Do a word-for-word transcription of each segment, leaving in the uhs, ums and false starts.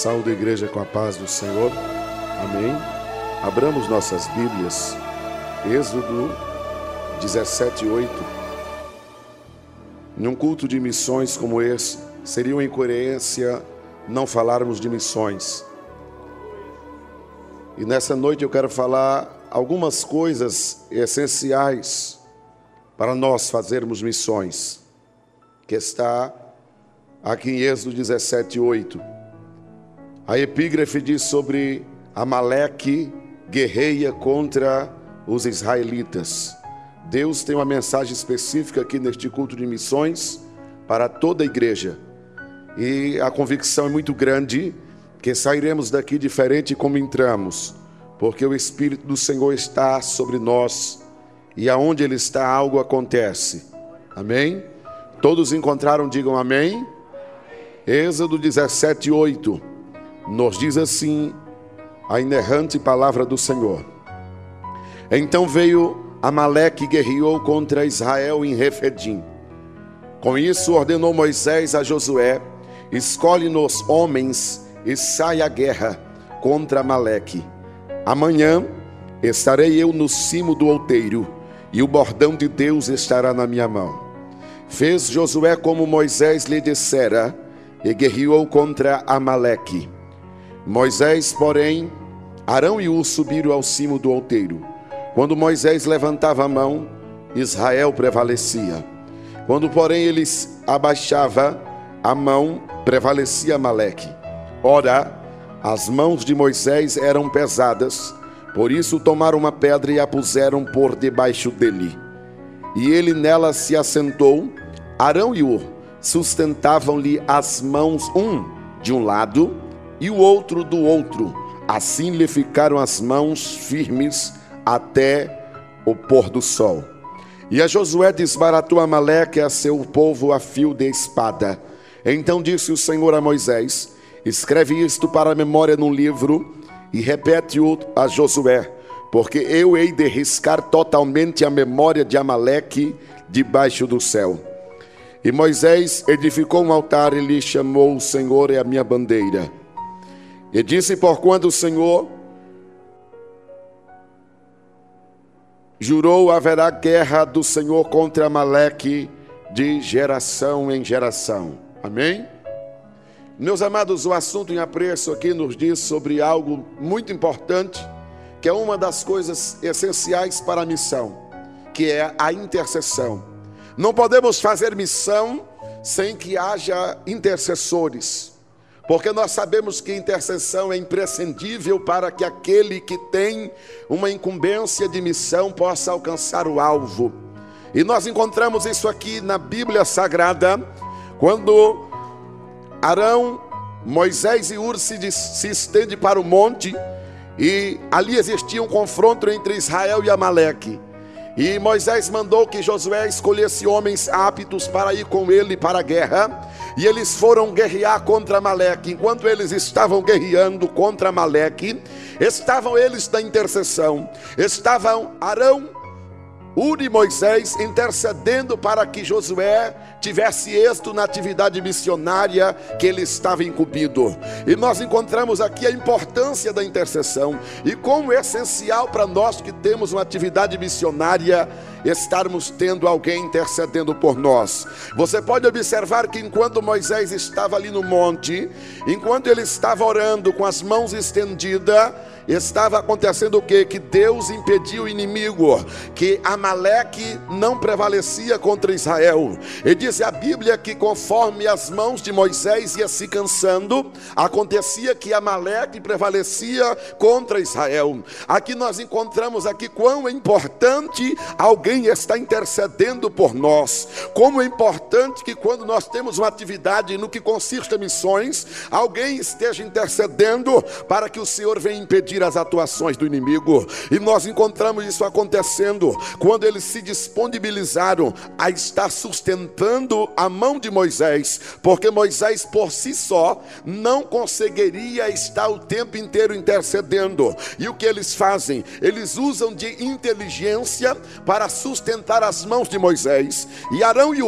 Saúde a igreja com a paz do Senhor. Amém. Abramos nossas Bíblias. Êxodo dezessete, oito. Num culto de missões como esse, seria uma incoerência não falarmos de missões. E nessa noite eu quero falar algumas coisas essenciais para nós fazermos missões, que está aqui em Êxodo dezessete, oito. A epígrafe diz sobre Amaleque guerreia contra os israelitas. Deus tem uma mensagem específica aqui neste culto de missões para toda a igreja. E a convicção é muito grande que sairemos daqui diferente como entramos, porque o Espírito do Senhor está sobre nós e aonde Ele está algo acontece. Amém? Todos encontraram, digam amém. Êxodo dezessete, oito nos diz assim a inerrante palavra do Senhor. Então veio Amaleque e guerreou contra Israel em Refidim. Com isso ordenou Moisés a Josué: escolhe-nos homens e sai à guerra contra Amaleque. Amanhã estarei eu no cimo do outeiro, e o bordão de Deus estará na minha mão. Fez Josué como Moisés lhe dissera, e guerreou contra Amaleque. Moisés, porém, Arão e Hur subiram ao cimo do outeiro. Quando Moisés levantava a mão, Israel prevalecia. Quando, porém, ele abaixava a mão, prevalecia Amaleque. Ora, as mãos de Moisés eram pesadas, por isso tomaram uma pedra e a puseram por debaixo dele. E ele nela se assentou. Arão e Hur sustentavam-lhe as mãos, um de um lado e o outro do outro. Assim lhe ficaram as mãos firmes até o pôr do sol. E a Josué desbaratou Amaleque a seu povo a fio de espada. Então disse o Senhor a Moisés: escreve isto para a memória num livro e repete-o a Josué, porque eu hei de riscar totalmente a memória de Amaleque debaixo do céu. E Moisés edificou um altar e lhe chamou: o Senhor é a minha bandeira. E disse: porquanto o Senhor jurou, haverá guerra do Senhor contra Amaleque de geração em geração. Amém? Meus amados, o assunto em apreço aqui nos diz sobre algo muito importante, que é uma das coisas essenciais para a missão, que é a intercessão. Não podemos fazer missão sem que haja intercessores, porque nós sabemos que intercessão é imprescindível para que aquele que tem uma incumbência de missão possa alcançar o alvo. E nós encontramos isso aqui na Bíblia Sagrada, quando Arão, Moisés e Hur se, se estende para o monte, e ali existia um confronto entre Israel e Amaleque. E Moisés mandou que Josué escolhesse homens aptos para ir com ele para a guerra. E eles foram guerrear contra Amaleque. Enquanto eles estavam guerreando contra Amaleque, estavam eles na intercessão. Estavam Arão, Hur e Moisés intercedendo para que Josué tivesse êxito na atividade missionária que ele estava incumbido. E nós encontramos aqui a importância da intercessão e como é essencial para nós que temos uma atividade missionária estarmos tendo alguém intercedendo por nós. Você pode observar que enquanto Moisés estava ali no monte, enquanto ele estava orando com as mãos estendidas, estava acontecendo o quê? Que Deus impediu o inimigo, que Amaleque não prevalecia contra Israel. E diz a Bíblia que conforme as mãos de Moisés ia se cansando, acontecia que Amaleque prevalecia contra Israel. Aqui nós encontramos aqui quão é importante alguém estar intercedendo por nós. Como é importante que quando nós temos uma atividade no que consiste em missões, alguém esteja intercedendo para que o Senhor venha impedir as atuações do inimigo. E nós encontramos isso acontecendo quando eles se disponibilizaram a estar sustentando a mão de Moisés, porque Moisés por si só não conseguiria estar o tempo inteiro intercedendo. E o que eles fazem? Eles usam de inteligência para sustentar as mãos de Moisés. E Arão e Hur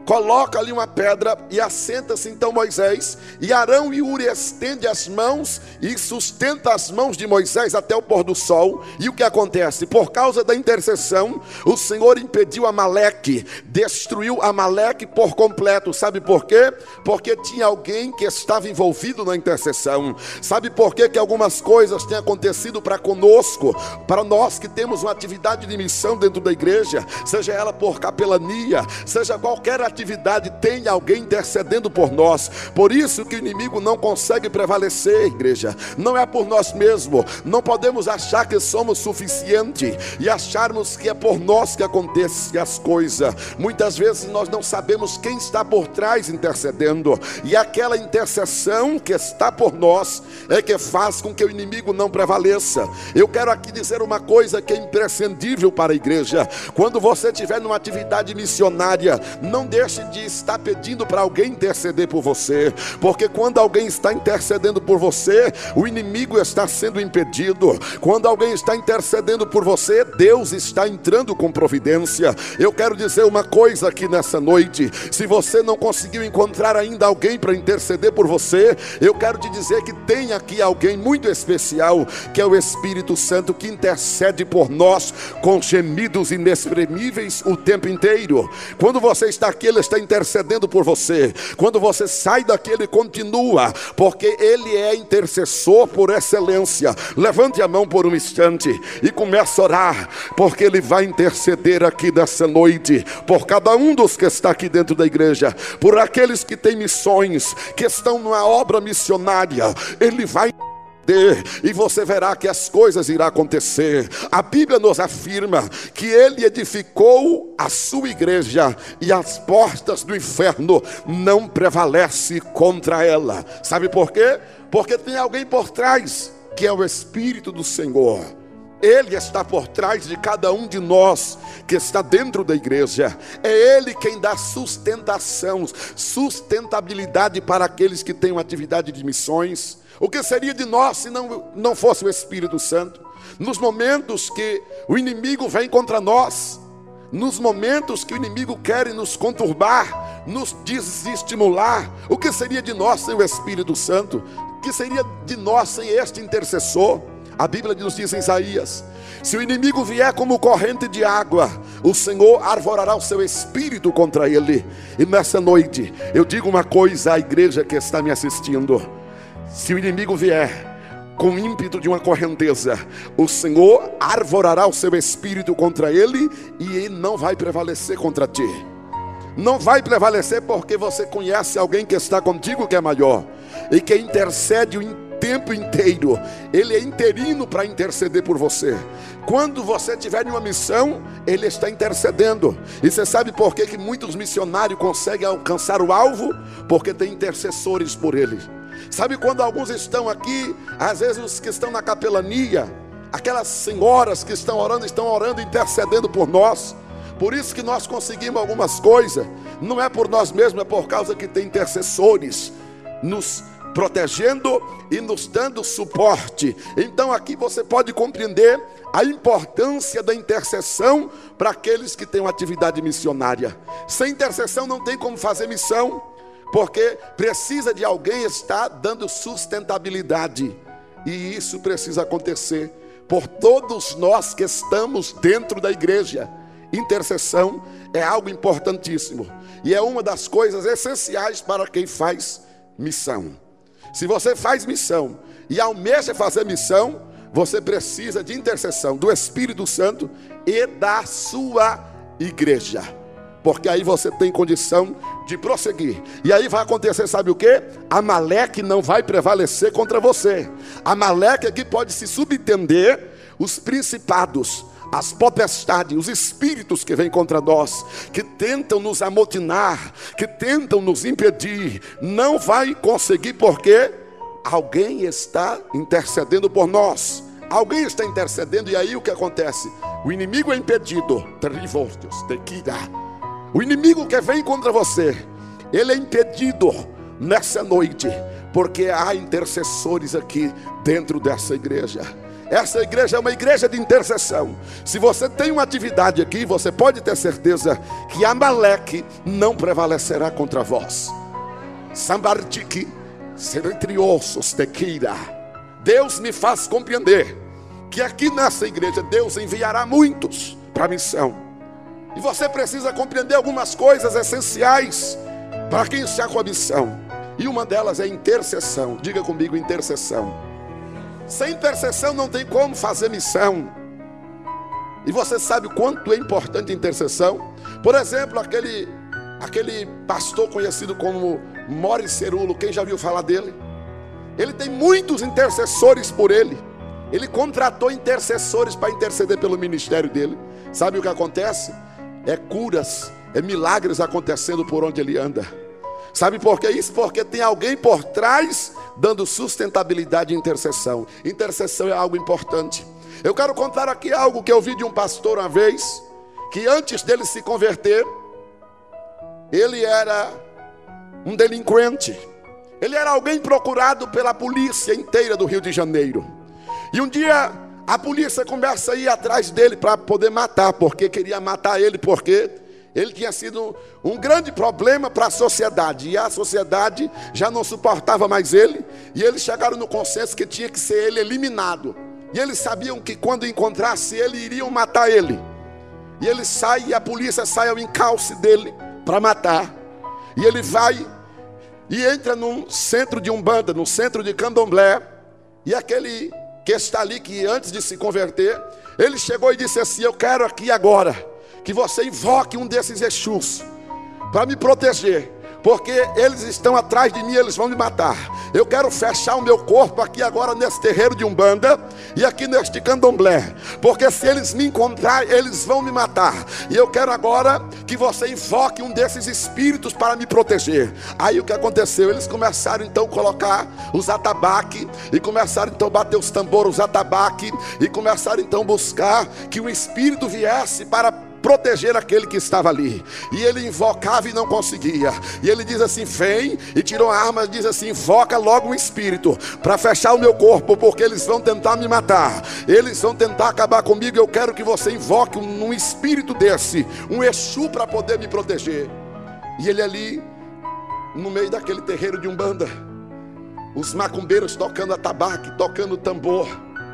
coloca ali uma pedra e assenta-se então Moisés, e Arão e Uri estende as mãos e sustenta as mãos de Moisés até o pôr do sol. E o que acontece? Por causa da intercessão, o Senhor impediu Amaleque, destruiu Amaleque por completo. Sabe por quê? Porque tinha alguém que estava envolvido na intercessão. Sabe por quê que algumas coisas têm acontecido para conosco, para nós que temos uma atividade de missão dentro da igreja, seja ela por capelania, seja qualquer atividade, tem alguém intercedendo por nós. Por isso que o inimigo não consegue prevalecer, igreja. Não é por nós mesmos. Não podemos achar que somos suficientes e acharmos que é por nós que acontecem as coisas. Muitas vezes nós não sabemos quem está por trás intercedendo, e aquela intercessão que está por nós é que faz com que o inimigo não prevaleça. Eu quero aqui dizer uma coisa que é imprescindível para a igreja. Quando você estiver numa atividade missionária, não deixe de estar pedindo para alguém interceder por você, porque quando alguém está intercedendo por você, o inimigo está sendo impedido. Quando alguém está intercedendo por você, Deus está entrando com providência. Eu quero dizer uma coisa aqui nessa noite: se você não conseguiu encontrar ainda alguém para interceder por você, eu quero te dizer que tem aqui alguém muito especial, que é o Espírito Santo, que intercede por nós com gemidos inexprimíveis o tempo inteiro. Quando você está aqui, Ele está intercedendo por você. Quando você sai daqui, Ele continua, porque Ele é intercessor por excelência. Levante a mão por um instante e comece a orar, porque Ele vai interceder aqui nessa noite, por cada um dos que está aqui dentro da igreja, por aqueles que têm missões, que estão numa obra missionária. Ele vai e você verá que as coisas irão acontecer. A Bíblia nos afirma que Ele edificou a sua igreja e as portas do inferno não prevalecem contra ela. Sabe por quê? Porque tem alguém por trás, que é o Espírito do Senhor. Ele está por trás de cada um de nós que está dentro da igreja. É Ele quem dá sustentação, sustentabilidade para aqueles que têm uma atividade de missões. O que seria de nós se não, não fosse o Espírito Santo? Nos momentos que o inimigo vem contra nós, nos momentos que o inimigo quer nos conturbar, nos desestimular, o que seria de nós sem o Espírito Santo? O que seria de nós sem este intercessor? A Bíblia nos diz em Isaías: se o inimigo vier como corrente de água, o Senhor arvorará o seu espírito contra ele. E nessa noite eu digo uma coisa à igreja que está me assistindo: se o inimigo vier com o ímpeto de uma correnteza, o Senhor arvorará o seu espírito contra ele, e ele não vai prevalecer contra ti. Não vai prevalecer porque você conhece alguém que está contigo, que é maior e que intercede o tempo inteiro. Ele é interino para interceder por você. Quando você estiver em uma missão, Ele está intercedendo. E você sabe por que que muitos missionários conseguem alcançar o alvo? Porque tem intercessores por ele. Sabe quando alguns estão aqui, às vezes os que estão na capelania, aquelas senhoras que estão orando, estão orando, intercedendo por nós. Por isso que nós conseguimos algumas coisas. Não é por nós mesmos, é por causa que tem intercessores nos protegendo e nos dando suporte. Então aqui você pode compreender a importância da intercessão para aqueles que têm uma atividade missionária. Sem intercessão não tem como fazer missão, porque precisa de alguém estar dando sustentabilidade, e isso precisa acontecer por todos nós que estamos dentro da igreja. Intercessão é algo importantíssimo e é uma das coisas essenciais para quem faz missão. Se você faz missão e almeja fazer missão, você precisa de intercessão do Espírito Santo e da sua igreja, porque aí você tem condição de prosseguir. E aí vai acontecer, sabe o que? Amaleque não vai prevalecer contra você. Amaleque aqui pode se subentender os principados, as potestades, os espíritos que vêm contra nós, que tentam nos amotinar, que tentam nos impedir. Não vai conseguir, porque alguém está intercedendo por nós. Alguém está intercedendo, e aí o que acontece? O inimigo é impedido. O inimigo que vem contra você, ele é impedido nessa noite, porque há intercessores aqui dentro dessa igreja. Essa igreja é uma igreja de intercessão. Se você tem uma atividade aqui, você pode ter certeza que Amaleque não prevalecerá contra vós. Sambartique, serentriosos tequila. Deus me faz compreender que aqui nessa igreja Deus enviará muitos para a missão. E você precisa compreender algumas coisas essenciais para quem está com a missão. E uma delas é intercessão. Diga comigo, intercessão. Sem intercessão não tem como fazer missão. E você sabe o quanto é importante a intercessão? Por exemplo, aquele, aquele pastor conhecido como Morris Cerullo, quem já viu falar dele? Ele tem muitos intercessores por ele. Ele contratou intercessores para interceder pelo ministério dele. Sabe o que acontece? É curas, é milagres acontecendo por onde ele anda. Sabe por que isso? Porque tem alguém por trás dando sustentabilidade e intercessão. Intercessão é algo importante. Eu quero contar aqui algo que eu vi de um pastor uma vez, que antes dele se converter, ele era um delinquente. Ele era alguém procurado pela polícia inteira do Rio de Janeiro. E um dia a polícia começa a ir atrás dele para poder matar, porque queria matar ele, porque ele tinha sido um grande problema para a sociedade. E a sociedade já não suportava mais ele. E eles chegaram no consenso que tinha que ser ele eliminado. E eles sabiam que quando encontrasse ele, iriam matar ele. E ele sai, e a polícia sai ao encalce dele para matar. E ele vai e entra num centro de umbanda, num centro de candomblé. E aquele que está ali, que antes de se converter, ele chegou e disse assim: eu quero aqui agora que você invoque um desses Exus para me proteger, porque eles estão atrás de mim, eles vão me matar. Eu quero fechar o meu corpo aqui agora nesse terreiro de umbanda e aqui neste candomblé, porque se eles me encontrar, eles vão me matar. E eu quero agora que você invoque um desses espíritos para me proteger. Aí o que aconteceu? Eles começaram então a colocar os atabaque, e começaram então a bater os tambores, os atabaque, e começaram então a buscar que um espírito viesse para proteger aquele que estava ali. E ele invocava e não conseguia. E ele diz assim: vem, e tirou a arma e diz assim: invoca logo um espírito para fechar o meu corpo, porque eles vão tentar me matar, eles vão tentar acabar comigo. Eu quero que você invoque um, um espírito desse, um Exu, para poder me proteger. E ele ali no meio daquele terreiro de umbanda, os macumbeiros tocando atabaque, tocando tambor,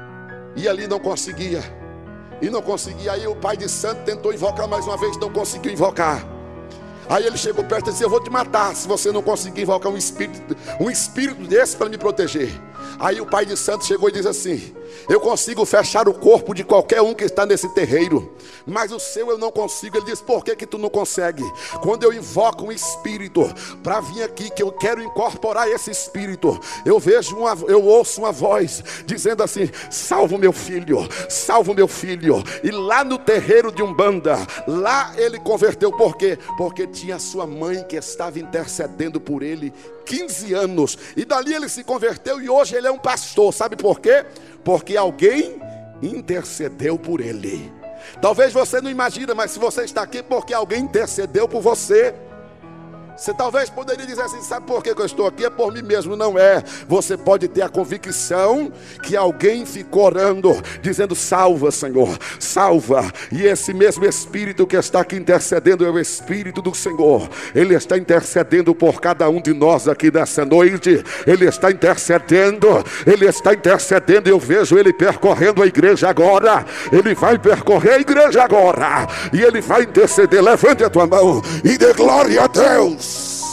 e ali não conseguia. E não conseguia. Aí o pai de santo tentou invocar mais uma vez, não conseguiu invocar. Aí ele chegou perto e disse: eu vou te matar se você não conseguir invocar um espírito, um espírito desse para me proteger. Aí o pai de santo chegou e disse assim: eu consigo fechar o corpo de qualquer um que está nesse terreiro, mas o seu eu não consigo. Ele disse: por que que tu não consegue? Quando eu invoco um espírito para vir aqui, que eu quero incorporar esse espírito, eu vejo uma, eu ouço uma voz dizendo assim: salva o meu filho, salva o meu filho. E lá no terreiro de umbanda, lá ele converteu. Por quê? Porque tinha sua mãe que estava intercedendo por ele quinze anos, e dali ele se converteu, e hoje ele é um pastor. Sabe por quê? Porque alguém intercedeu por ele. Talvez você não imagina, mas se você está aqui, porque alguém intercedeu por você. Você talvez poderia dizer assim: sabe por que eu estou aqui? É por mim mesmo. Não é. Você pode ter a convicção que alguém ficou orando, dizendo: salva, Senhor, salva. E esse mesmo Espírito que está aqui intercedendo é o Espírito do Senhor. Ele está intercedendo por cada um de nós aqui nessa noite. Ele está intercedendo, Ele está intercedendo. Eu vejo Ele percorrendo a igreja agora. Ele vai percorrer a igreja agora, e Ele vai interceder. Levante a tua mão e dê glória a Deus.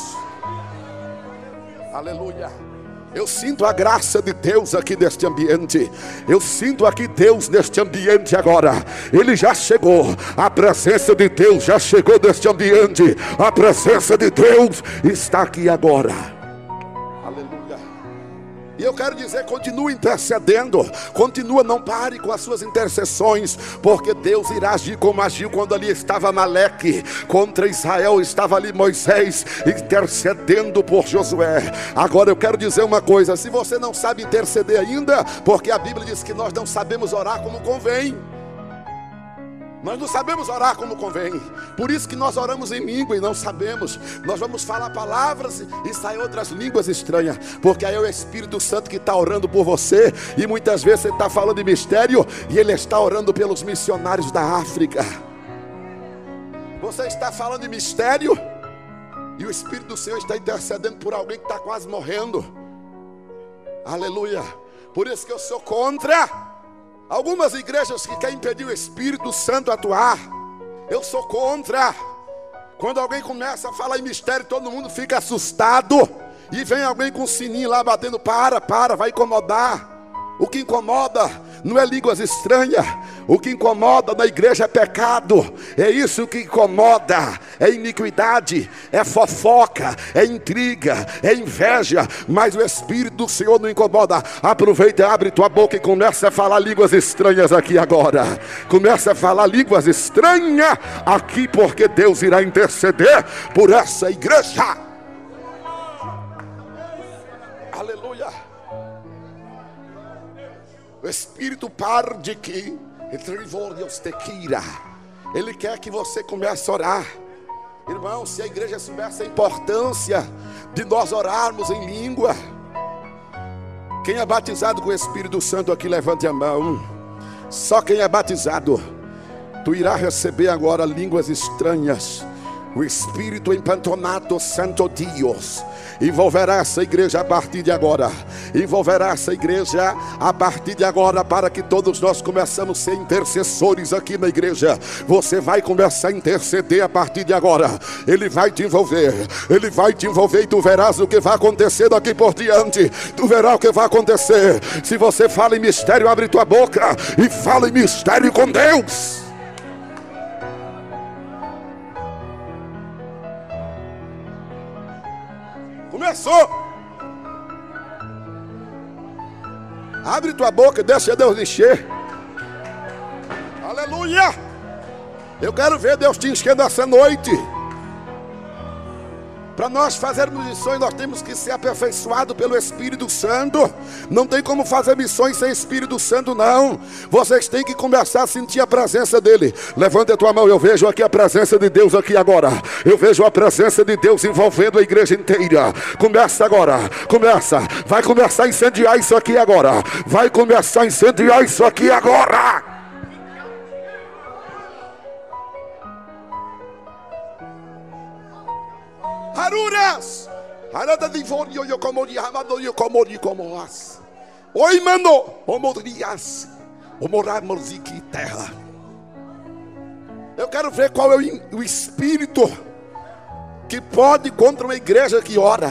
Aleluia. Eu sinto a graça de Deus aqui neste ambiente. Eu sinto aqui Deus neste ambiente agora. Ele já chegou. A presença de Deus já chegou neste ambiente. A presença de Deus está aqui agora. Aleluia. E eu quero dizer: continue intercedendo. Continua, não pare com as suas intercessões, porque Deus irá agir como agiu quando ali estava Amaleque contra Israel. Estava ali Moisés intercedendo por Josué. Agora eu quero dizer uma coisa: se você não sabe interceder ainda, porque a Bíblia diz que nós não sabemos orar como convém. Nós não sabemos orar como convém. Por isso que nós oramos em língua e não sabemos. Nós vamos falar palavras e saem outras línguas estranhas. Porque aí é o Espírito Santo que está orando por você. E muitas vezes você está falando de mistério e Ele está orando pelos missionários da África. Você está falando de mistério e o Espírito do Senhor está intercedendo por alguém que está quase morrendo. Aleluia. Por isso que eu sou contra algumas igrejas que querem impedir o Espírito Santo atuar. Eu sou contra. Quando alguém começa a falar em mistério, todo mundo fica assustado. E vem alguém com um sininho lá batendo, para, para, vai incomodar. O que incomoda não é línguas estranhas. O que incomoda na igreja é pecado. É isso que incomoda. É iniquidade, é fofoca, é intriga, é inveja. Mas o Espírito do Senhor não incomoda. Aproveita, abre tua boca e começa a falar línguas estranhas aqui agora. Começa a falar línguas estranhas aqui, porque Deus irá interceder por essa igreja. Aleluia. O Espírito parde que Ele quer que você comece a orar. Irmão, se a igreja soubesse a importância de nós orarmos em língua. Quem é batizado com o Espírito Santo aqui, levante a mão. Só quem é batizado. Tu irás receber agora línguas estranhas. O Espírito empantonato Santo Deus envolverá essa igreja a partir de agora. Envolverá essa igreja a partir de agora, para que todos nós começamos a ser intercessores aqui na igreja. Você vai começar a interceder a partir de agora. Ele vai te envolver. Ele vai te envolver e tu verás o que vai acontecer daqui por diante. Tu verás o que vai acontecer. Se você fala em mistério, abre tua boca e fala em mistério com Deus. Começou. Abre tua boca, deixa Deus encher. Aleluia. Eu quero ver Deus te enchendo essa noite. Para nós fazermos missões, nós temos que ser aperfeiçoados pelo Espírito Santo. Não tem como fazer missões sem Espírito Santo, não. Vocês têm que começar a sentir a presença dele. Levanta a tua mão, eu vejo aqui a presença de Deus aqui agora. Eu vejo a presença de Deus envolvendo a igreja inteira. Começa agora, começa. Vai começar a incendiar isso aqui agora. Vai começar a incendiar isso aqui agora. Haruras, harada de vorio yo como de amado yo como de como as. Oi mano, omorias, omoramos aqui terra. Eu quero ver qual é o, o espírito que pode contra uma igreja que ora,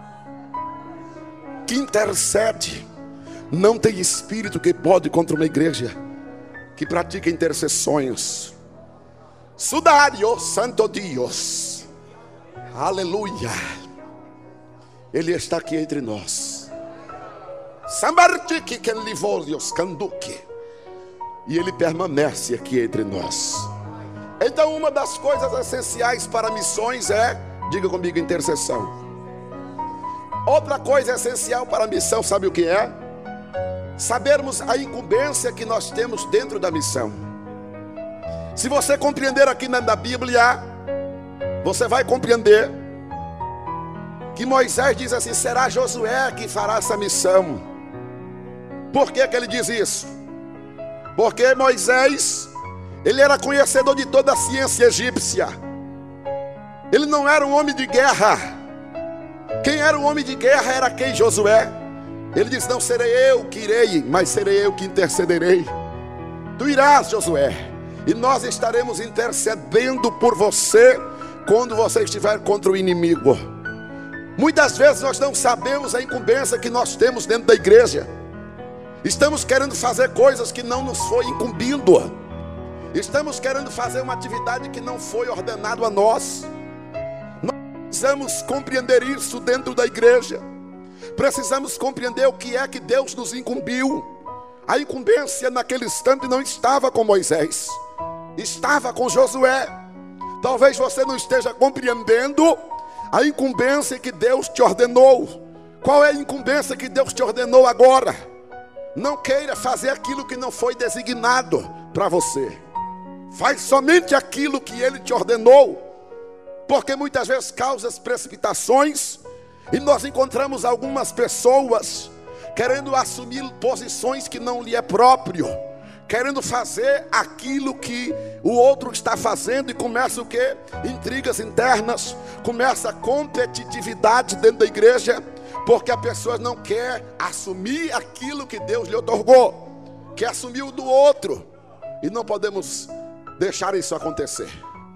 que intercede. Não tem espírito que pode contra uma igreja que pratica intercessões. Sudário Santo Deus. Aleluia. Ele está aqui entre nós. Sambartiki que livorios canduque. E ele permanece aqui entre nós. Então uma das coisas essenciais para missões é, diga comigo, intercessão. Outra coisa essencial para a missão, sabe o que é? Sabermos a incumbência que nós temos dentro da missão. Se você compreender aqui na, na Bíblia, você vai compreender que Moisés diz assim: será Josué que fará essa missão. Por que que ele diz isso? Porque Moisés, ele era conhecedor de toda a ciência egípcia. Ele não era um homem de guerra. Quem era o homem de guerra era quem? Josué. Ele diz: não serei eu que irei, mas serei eu que intercederei. Tu irás, Josué, e nós estaremos intercedendo por você quando você estiver contra o inimigo. Muitas vezes nós não sabemos a incumbência que nós temos dentro da igreja. Estamos querendo fazer coisas que não nos foi incumbido. Estamos querendo fazer uma atividade que não foi ordenado a nós. Nós precisamos compreender isso dentro da igreja. Precisamos compreender o que é que Deus nos incumbiu. A incumbência naquele instante não estava com Moisés, estava com Josué. Talvez você não esteja compreendendo a incumbência que Deus te ordenou. Qual é a incumbência que Deus te ordenou agora? Não queira fazer aquilo que não foi designado para você. Faz somente aquilo que Ele te ordenou. Porque muitas vezes causa precipitações, e nós encontramos algumas pessoas querendo assumir posições que não lhe é próprio, querendo fazer aquilo que o outro está fazendo, e começa o quê? Intrigas internas, começa a competitividade dentro da igreja, porque a pessoa não quer assumir aquilo que Deus lhe otorgou, quer assumir o do outro, e não podemos deixar isso acontecer.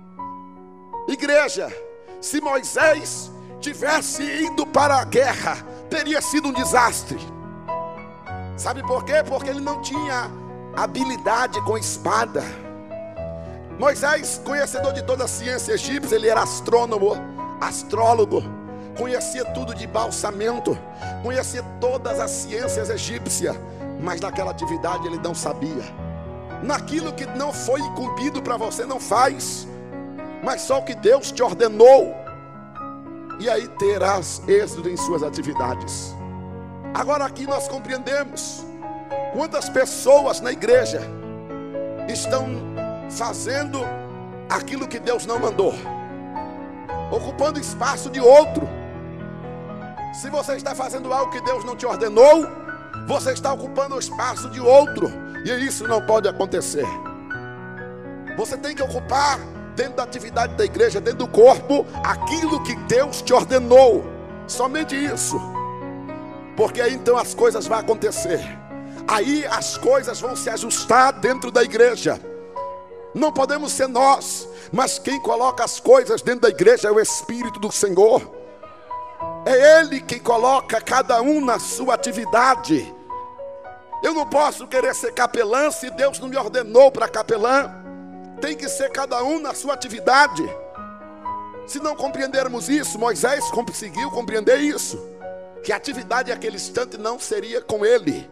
Igreja, se Moisés tivesse ido para a guerra, teria sido um desastre. Sabe por quê? Porque ele não tinha habilidade com espada. Moisés, conhecedor de toda a ciência egípcia, ele era astrônomo, astrólogo, conhecia tudo de balsamento, conhecia todas as ciências egípcias, mas naquela atividade ele não sabia. Naquilo que não foi incumbido para você, não faz, mas só o que Deus te ordenou, e aí terás êxito em suas atividades. Agora aqui nós compreendemos quantas pessoas na igreja estão fazendo aquilo que Deus não mandou, ocupando espaço de outro. Se você está fazendo algo que Deus não te ordenou, você está ocupando o espaço de outro, e isso não pode acontecer. Você tem que ocupar dentro da atividade da igreja, dentro do corpo, aquilo que Deus te ordenou, somente isso. Porque aí então as coisas vão acontecer, aí as coisas vão se ajustar dentro da igreja. Não podemos ser nós, mas quem coloca as coisas dentro da igreja é o Espírito do Senhor. É Ele quem coloca cada um na sua atividade. Eu não posso querer ser capelã se Deus não me ordenou para capelã. Tem que ser cada um na sua atividade. Se não compreendermos isso, Moisés conseguiu compreender isso, que a atividade naquele instante não seria com ele.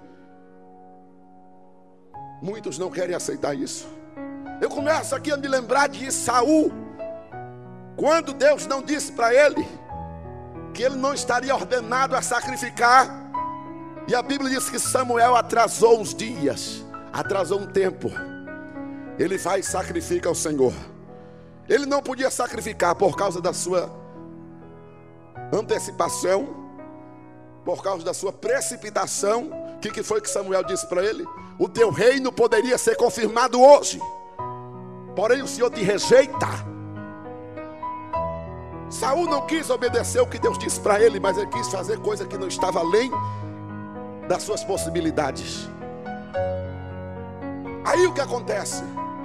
Muitos não querem aceitar isso. Eu começo aqui a me lembrar de Saul, quando Deus não disse para ele que ele não estaria ordenado a sacrificar, e a Bíblia diz que Samuel atrasou uns dias, atrasou um tempo. Ele vai e sacrifica ao Senhor. Ele não podia sacrificar por causa da sua antecipação, por causa da sua precipitação. O que, que foi que Samuel disse para ele? O teu reino poderia ser confirmado hoje, porém o Senhor te rejeita. Saul não quis obedecer o que Deus disse para ele, mas ele quis fazer coisa que não estava além das suas possibilidades. Aí o que acontece?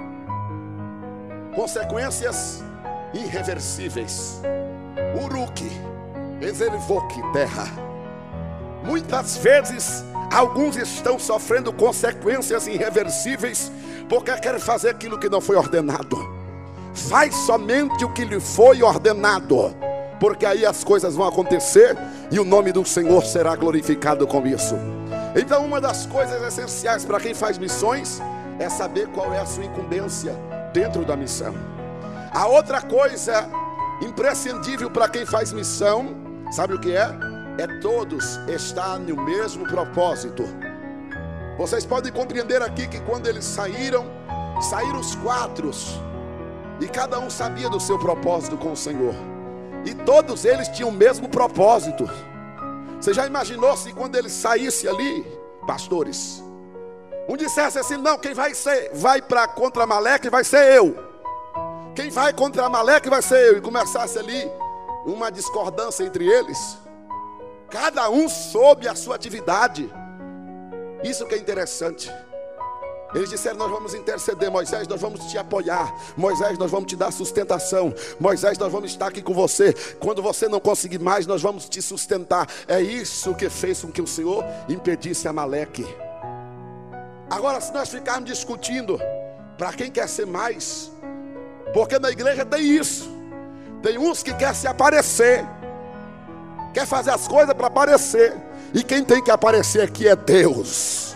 Consequências irreversíveis. Uruk, Ezervoque, terra. Muitas vezes alguns estão sofrendo consequências irreversíveis porque querem fazer aquilo que não foi ordenado. Faz somente o que lhe foi ordenado, porque aí as coisas vão acontecer e o nome do Senhor será glorificado com isso. Então uma das coisas essenciais para quem faz missões é saber qual é a sua incumbência dentro da missão. A outra coisa imprescindível para quem faz missão, sabe o que é? É todos estar no mesmo propósito. Vocês podem compreender aqui que quando eles saíram, saíram os quatro, e cada um sabia do seu propósito com o Senhor, e todos eles tinham o mesmo propósito. Você já imaginou se quando eles saíssem ali, pastores, um dissesse assim: não, quem vai ser, vai para contra Amaleque vai ser eu, quem vai contra Amaleque vai ser eu, e começasse ali uma discordância entre eles, cada um sob a sua atividade. Isso que é interessante. Eles disseram: nós vamos interceder, Moisés, nós vamos te apoiar, Moisés, nós vamos te dar sustentação, Moisés, nós vamos estar aqui com você, quando você não conseguir mais, nós vamos te sustentar. É isso que fez com que o Senhor impedisse Amaleque. Agora, se nós ficarmos discutindo para quem quer ser mais, porque na igreja tem isso, tem uns que querem se aparecer, quer fazer as coisas para aparecer, e quem tem que aparecer aqui é Deus.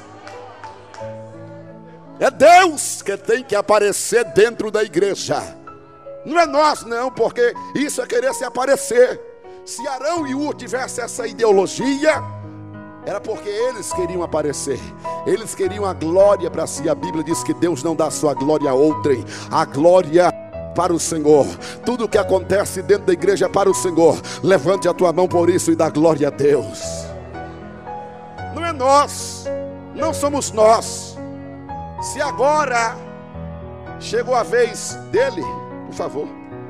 É Deus que tem que aparecer dentro da igreja, não é nós não, porque isso é querer se aparecer. Se Arão e Ur tivessem essa ideologia, era porque eles queriam aparecer, eles queriam a glória para si. A Bíblia diz que Deus não dá sua glória a outrem, a glória para o Senhor. Tudo que acontece dentro da igreja é para o Senhor. Levante a tua mão por isso e dá glória a Deus. Não é nós, não somos nós. Se agora chegou a vez dele, por favor,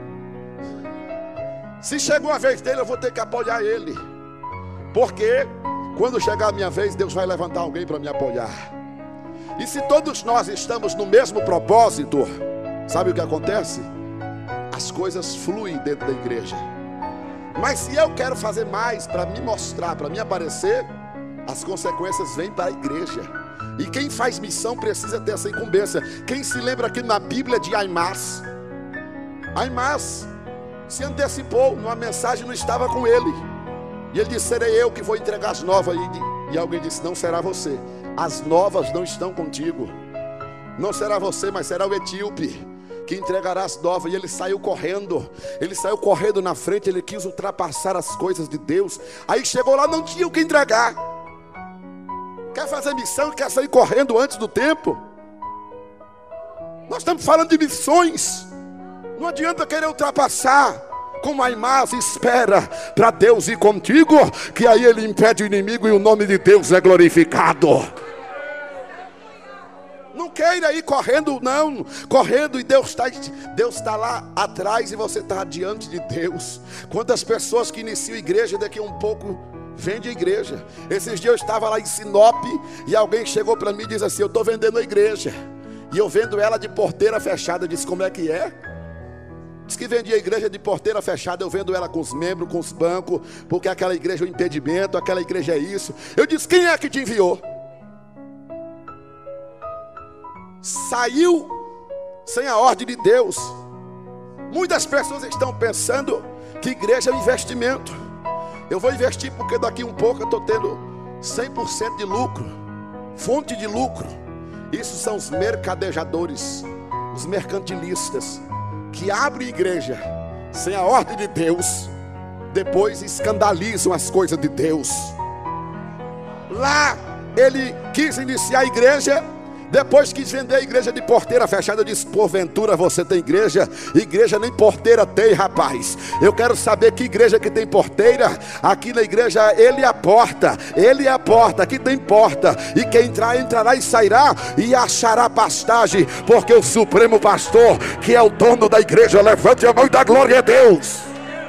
se chegou a vez dele, eu vou ter que apoiar ele, porque quando chegar a minha vez, Deus vai levantar alguém para me apoiar. E se todos nós estamos no mesmo propósito, sabe o que acontece? As coisas fluem dentro da igreja. Mas se eu quero fazer mais para me mostrar, para me aparecer, as consequências vêm para a igreja. E quem faz missão precisa ter essa incumbência. Quem se lembra aqui na Bíblia de Aimás? Aimás se antecipou, numa mensagem não estava com ele. E ele disse: serei eu que vou entregar as novas. E, e alguém disse: não será você, as novas não estão contigo. Não será você, mas será o etíope que entregará as novas. E ele saiu correndo, ele saiu correndo na frente, ele quis ultrapassar as coisas de Deus. Aí chegou lá, não tinha o que entregar. Quer fazer missão e quer sair correndo antes do tempo? Nós estamos falando de missões. Não adianta querer ultrapassar. Como Aimás, espera para Deus ir contigo, que aí ele impede o inimigo e o nome de Deus é glorificado. Não queira ir correndo, não. Correndo e Deus está Deus está lá atrás e você está diante de Deus. Quantas pessoas que iniciam igreja, daqui a um pouco vende a igreja. Esses dias eu estava lá em Sinop e alguém chegou para mim e disse assim: eu estou vendendo a igreja. E eu vendo ela de porteira fechada. Eu disse: como é que é? Diz que vendia a igreja de porteira fechada. Eu vendo ela com os membros, com os bancos, porque aquela igreja é um impedimento, aquela igreja é isso. Eu disse: quem é que te enviou? Saiu sem a ordem de Deus. Muitas pessoas estão pensando que igreja é um investimento. Eu vou investir porque daqui um pouco eu estou tendo cem por cento de lucro, fonte de lucro. Isso são os mercadejadores, os mercantilistas, que abrem igreja sem a ordem de Deus, depois escandalizam as coisas de Deus. Lá ele quis iniciar a igreja, depois quis vender a igreja de porteira fechada. Eu disse: porventura você tem igreja? Igreja nem porteira tem, rapaz. Eu quero saber que igreja que tem porteira. Aqui na igreja ele é a porta, ele é a porta, aqui tem porta. E quem entrar, entrará e sairá e achará pastagem, porque o Supremo Pastor, que é o dono da igreja, levante a mão e dá glória a Deus.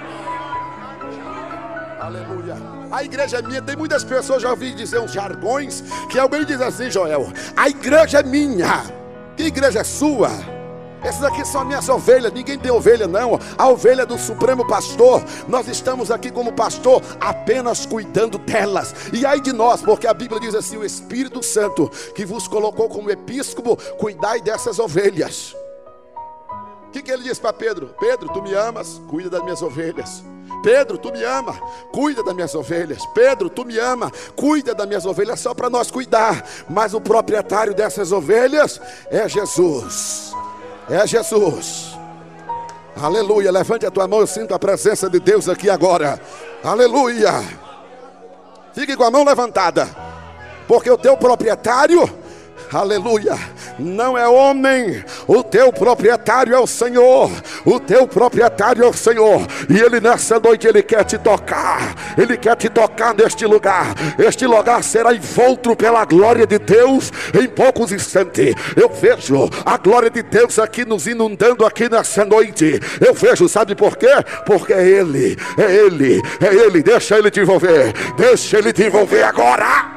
Aleluia. A igreja é minha. Tem muitas pessoas, já ouvi dizer uns jargões, que alguém diz assim: Joel, a igreja é minha. Que igreja é sua? Essas aqui são minhas ovelhas. Ninguém tem ovelha não. A ovelha é do Supremo Pastor. Nós estamos aqui como pastor apenas cuidando delas. E ai de nós, porque a Bíblia diz assim: o Espírito Santo que vos colocou como episcopo, cuidai dessas ovelhas. O que, que ele disse para Pedro? Pedro, tu me amas, cuida das minhas ovelhas. Pedro, tu me ama, cuida das minhas ovelhas. Pedro, tu me ama, cuida das minhas ovelhas. Só para nós cuidar. Mas o proprietário dessas ovelhas é Jesus. É Jesus. Aleluia. Levante a tua mão, eu sinto a presença de Deus aqui agora. Aleluia. Fique com a mão levantada, porque o teu proprietário, aleluia, não é homem. O teu proprietário é o Senhor. O teu proprietário é o Senhor. E Ele nessa noite, Ele quer te tocar. Ele quer te tocar neste lugar. Este lugar será envolto pela glória de Deus em poucos instantes. Eu vejo a glória de Deus aqui nos inundando aqui nessa noite. Eu vejo, sabe por quê? Porque é Ele, é Ele, é Ele. Deixa Ele te envolver. Deixa Ele te envolver agora.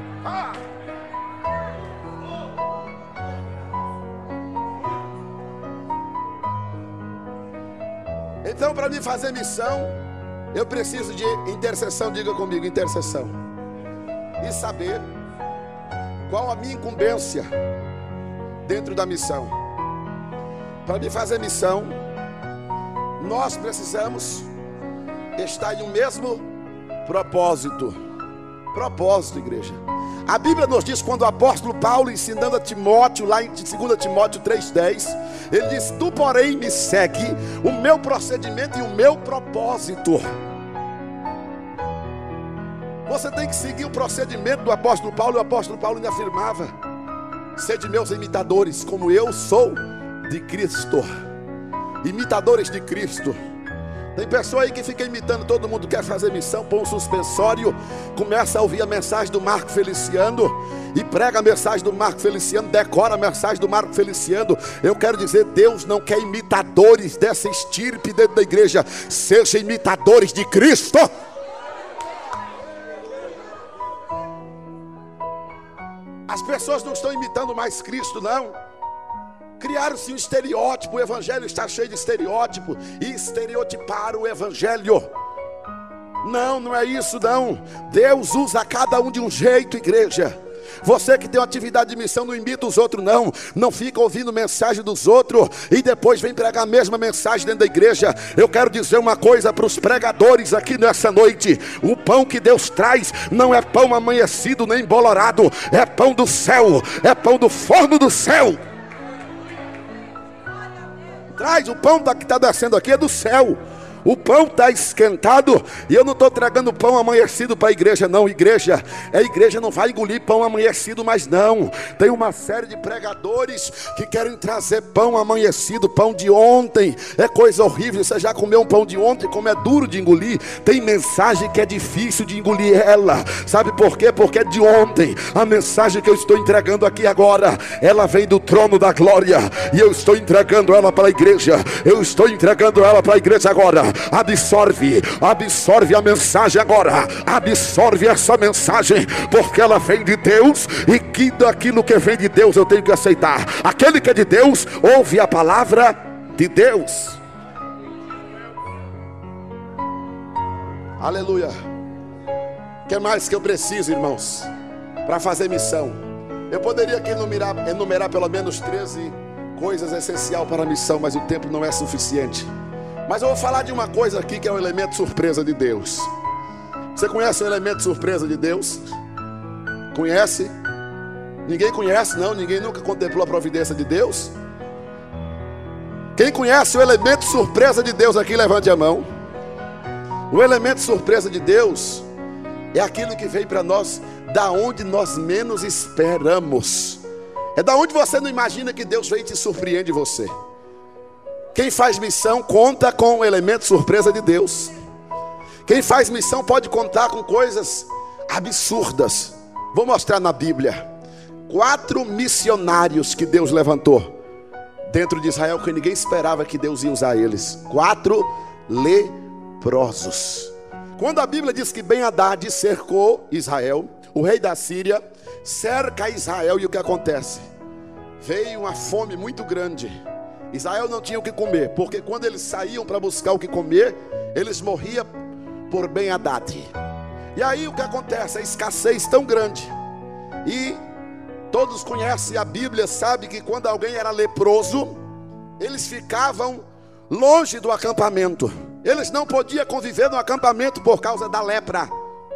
Então, para mim fazer missão, eu preciso de intercessão. Diga comigo, intercessão. E saber qual a minha incumbência dentro da missão. Para mim fazer missão, nós precisamos estar em um mesmo propósito. Propósito, igreja. A Bíblia nos diz, quando o apóstolo Paulo, ensinando a Timóteo, lá em dois Timóteo três, dez, ele diz: tu porém me segue o meu procedimento e o meu propósito. Você tem que seguir o procedimento do apóstolo Paulo. O apóstolo Paulo ainda afirmava: sede meus imitadores, como eu sou de Cristo. Imitadores de Cristo. Tem pessoa aí que fica imitando todo mundo, quer fazer missão, põe um suspensório, começa a ouvir a mensagem do Marco Feliciano e prega a mensagem do Marco Feliciano, decora a mensagem do Marco Feliciano. Eu quero dizer, Deus não quer imitadores dessa estirpe dentro da igreja. Sejam imitadores de Cristo. As pessoas não estão imitando mais Cristo, não. Criaram-se um estereótipo. O evangelho está cheio de estereótipo e estereotiparam o evangelho. Não, não é isso não. Deus usa cada um de um jeito, igreja. Você que tem uma atividade de missão, não imita os outros não. Não fica ouvindo mensagem dos outros e depois vem pregar a mesma mensagem dentro da igreja. Eu quero dizer uma coisa para os pregadores aqui nessa noite: o pão que Deus traz não é pão amanhecido nem embolorado, é pão do céu, é pão do forno do céu. Traz, o pão que está descendo aqui é do céu. O pão está esquentado. E eu não estou entregando pão amanhecido para a igreja não. Igreja, a igreja não vai engolir pão amanhecido, mas não. Tem uma série de pregadores que querem trazer pão amanhecido, pão de ontem. É coisa horrível. Você já comeu um pão de ontem, como é duro de engolir. Tem mensagem que é difícil de engolir ela. Sabe por quê? Porque é de ontem. A mensagem que eu estou entregando aqui agora, ela vem do trono da glória. E eu estou entregando ela para a igreja. Eu estou entregando ela para a igreja agora. Absorve, absorve a mensagem agora. Absorve essa mensagem, porque ela vem de Deus. E que daquilo que vem de Deus eu tenho que aceitar. Aquele que é de Deus, ouve a palavra de Deus. Aleluia. O que mais que eu preciso, irmãos, para fazer missão? Eu poderia aqui enumerar, enumerar pelo menos treze coisas essenciais para a missão, mas o tempo não é suficiente. Mas eu vou falar de uma coisa aqui que é o elemento surpresa de Deus. Você conhece o elemento surpresa de Deus? Conhece? Ninguém conhece não? Ninguém nunca contemplou a providência de Deus? Quem conhece o elemento surpresa de Deus aqui, levante a mão. O elemento surpresa de Deus é aquilo que vem para nós da onde nós menos esperamos. É da onde você não imagina que Deus vem e te surpreende você. Quem faz missão conta com o elemento surpresa de Deus. Quem faz missão pode contar com coisas absurdas. Vou mostrar na Bíblia quatro missionários que Deus levantou dentro de Israel, que ninguém esperava que Deus ia usar eles. Quatro leprosos. Quando a Bíblia diz que Ben-Hadad cercou Israel, o rei da Síria cerca Israel, e o que acontece? Veio uma fome muito grande. Israel não tinha o que comer, porque quando eles saíam para buscar o que comer, eles morriam por Ben-Hadad. E aí o que acontece? A escassez tão grande. E todos conhecem a Bíblia, sabem que quando alguém era leproso, eles ficavam longe do acampamento. Eles não podiam conviver no acampamento por causa da lepra.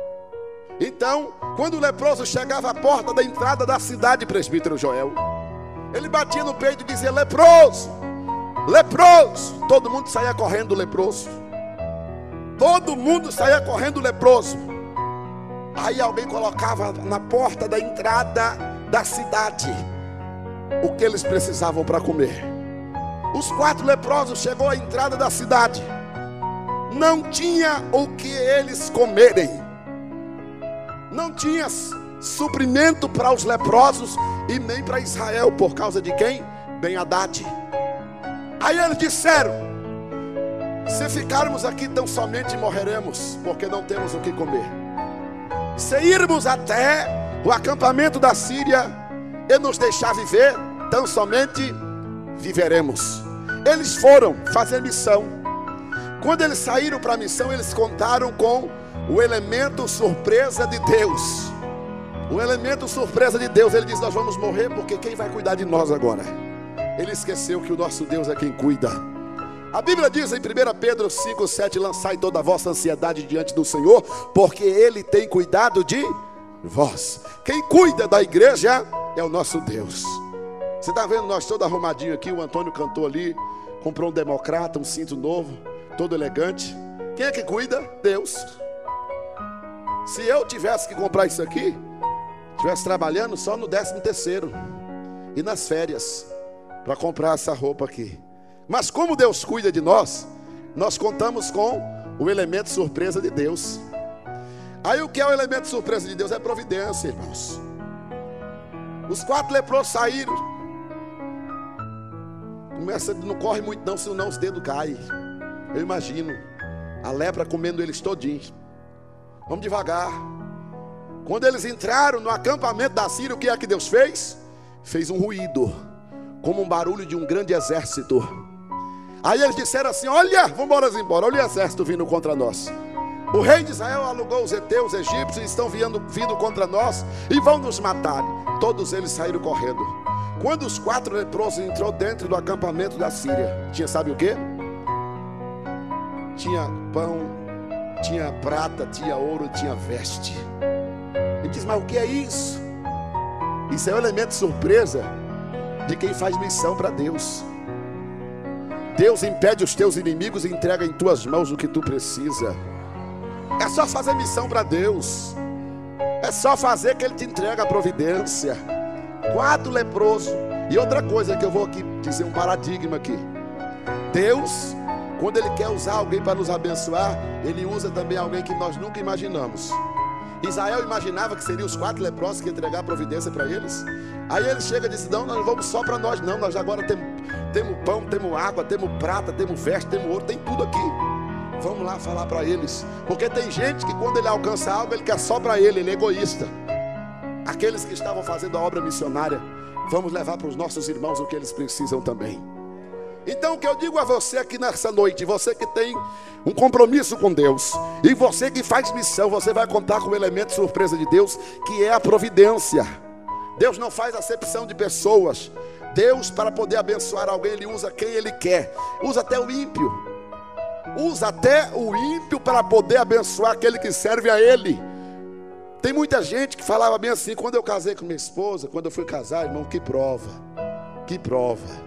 Então, quando o leproso chegava à porta da entrada da cidade, presbítero Joel, ele batia no peito e dizia: leproso, leproso. Todo mundo saía correndo do leproso. Todo mundo saía correndo do leproso. Aí alguém colocava na porta da entrada da cidade o que eles precisavam para comer. Os quatro leprosos chegou à entrada da cidade. Não tinha o que eles comerem. Não tinha suprimento para os leprosos e nem para Israel. Por causa de quem? Ben-Hadad. Aí eles disseram: se ficarmos aqui tão somente morreremos, porque não temos o que comer. Se irmos até o acampamento da Síria e nos deixar viver, tão somente viveremos. Eles foram fazer missão. Quando eles saíram para a missão, eles contaram com o elemento surpresa de Deus. O elemento surpresa de Deus. Ele diz: nós vamos morrer, porque quem vai cuidar de nós agora? Ele esqueceu que o nosso Deus é quem cuida. A Bíblia diz em primeira Pedro cinco, sete: lançai toda a vossa ansiedade diante do Senhor, porque Ele tem cuidado de vós. Quem cuida da igreja é o nosso Deus. Você está vendo nós todo arrumadinho aqui? O Antônio cantou ali, comprou um democrata, um cinto novo, todo elegante. Quem é que cuida? Deus. Se eu tivesse que comprar isso aqui, estivesse trabalhando só no décimo terceiro e nas férias para comprar essa roupa aqui. Mas como Deus cuida de nós, nós contamos com o elemento surpresa de Deus. Aí o que é o elemento surpresa de Deus? É providência, irmãos. Os quatro leprosos saíram. Começa, não corre muito não, senão os dedos caem. Eu imagino a lepra comendo eles todinhos. Vamos devagar. Quando eles entraram no acampamento da Síria, o que é que Deus fez? Fez um ruído, como um barulho de um grande exército. Aí eles disseram assim: olha, vamos embora, embora. Olha o exército vindo contra nós. O rei de Israel alugou os heteus, os egípcios, estão vindo, vindo contra nós e vão nos matar. Todos eles saíram correndo. Quando os quatro leprosos entrou dentro do acampamento da Síria, tinha sabe o que? Tinha pão, tinha prata, tinha ouro, tinha veste. Ele diz: mas o que é isso? Isso é um elemento surpresa de quem faz missão para Deus. Deus impede os teus inimigos e entrega em tuas mãos o que tu precisa. É só fazer missão para Deus. É só fazer que Ele te entrega a providência. Quatro leprosos. E outra coisa que eu vou aqui dizer, um paradigma aqui. Deus, quando Ele quer usar alguém para nos abençoar, Ele usa também alguém que nós nunca imaginamos. Israel imaginava que seriam os quatro leprosos que iam entregar a providência para eles. Aí ele chega e diz: não, nós não vamos só para nós não. Nós agora temos, temos pão, temos água, temos prata, temos veste, temos ouro, tem tudo aqui. Vamos lá falar para eles. Porque tem gente que quando ele alcança algo, ele quer só para ele, ele é egoísta. Aqueles que estavam fazendo a obra missionária, vamos levar para os nossos irmãos o que eles precisam também. Então o que eu digo a você aqui nessa noite, você que tem um compromisso com Deus, e você que faz missão, você vai contar com o elemento surpresa de Deus, que é a providência. Deus não faz acepção de pessoas. Deus, para poder abençoar alguém, Ele usa quem Ele quer. Usa até o ímpio. Usa até o ímpio para poder abençoar aquele que serve a Ele. Tem muita gente que falava bem assim: quando eu casei com minha esposa, quando eu fui casar, irmão, que prova, que prova.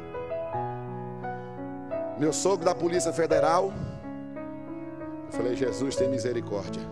Meu sogro da Polícia Federal, eu falei: Jesus, tem misericórdia.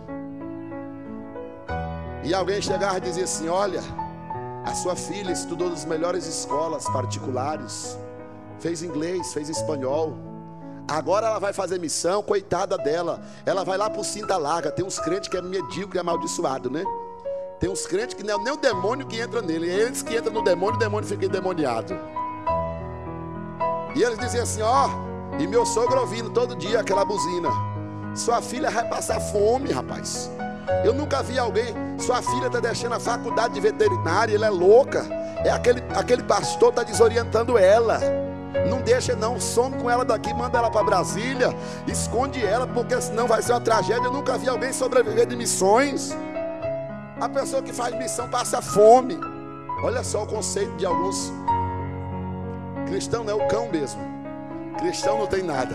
E alguém chegava e dizia assim: olha, a sua filha estudou nas melhores escolas particulares, fez inglês, fez espanhol, agora ela vai fazer missão, coitada dela, ela vai lá para o Cinta Larga. Tem uns crentes que é medíocre, é amaldiçoado, né? Tem uns crentes que não é nem o demônio que entra nele, é eles que entram no demônio, o demônio fica endemoniado. E eles diziam assim: ó, e meu sogro ouvindo todo dia aquela buzina: sua filha vai passar fome, rapaz. Eu nunca vi alguém, sua filha está deixando a faculdade de veterinária, ela é louca. É aquele, aquele pastor está desorientando ela. Não deixa não, some com ela daqui, manda ela para Brasília, esconde ela, porque senão vai ser uma tragédia. Eu nunca vi alguém sobreviver de missões. A pessoa que faz missão passa fome. Olha só o conceito de alguns. Cristão não é o cão mesmo. Cristão não tem nada.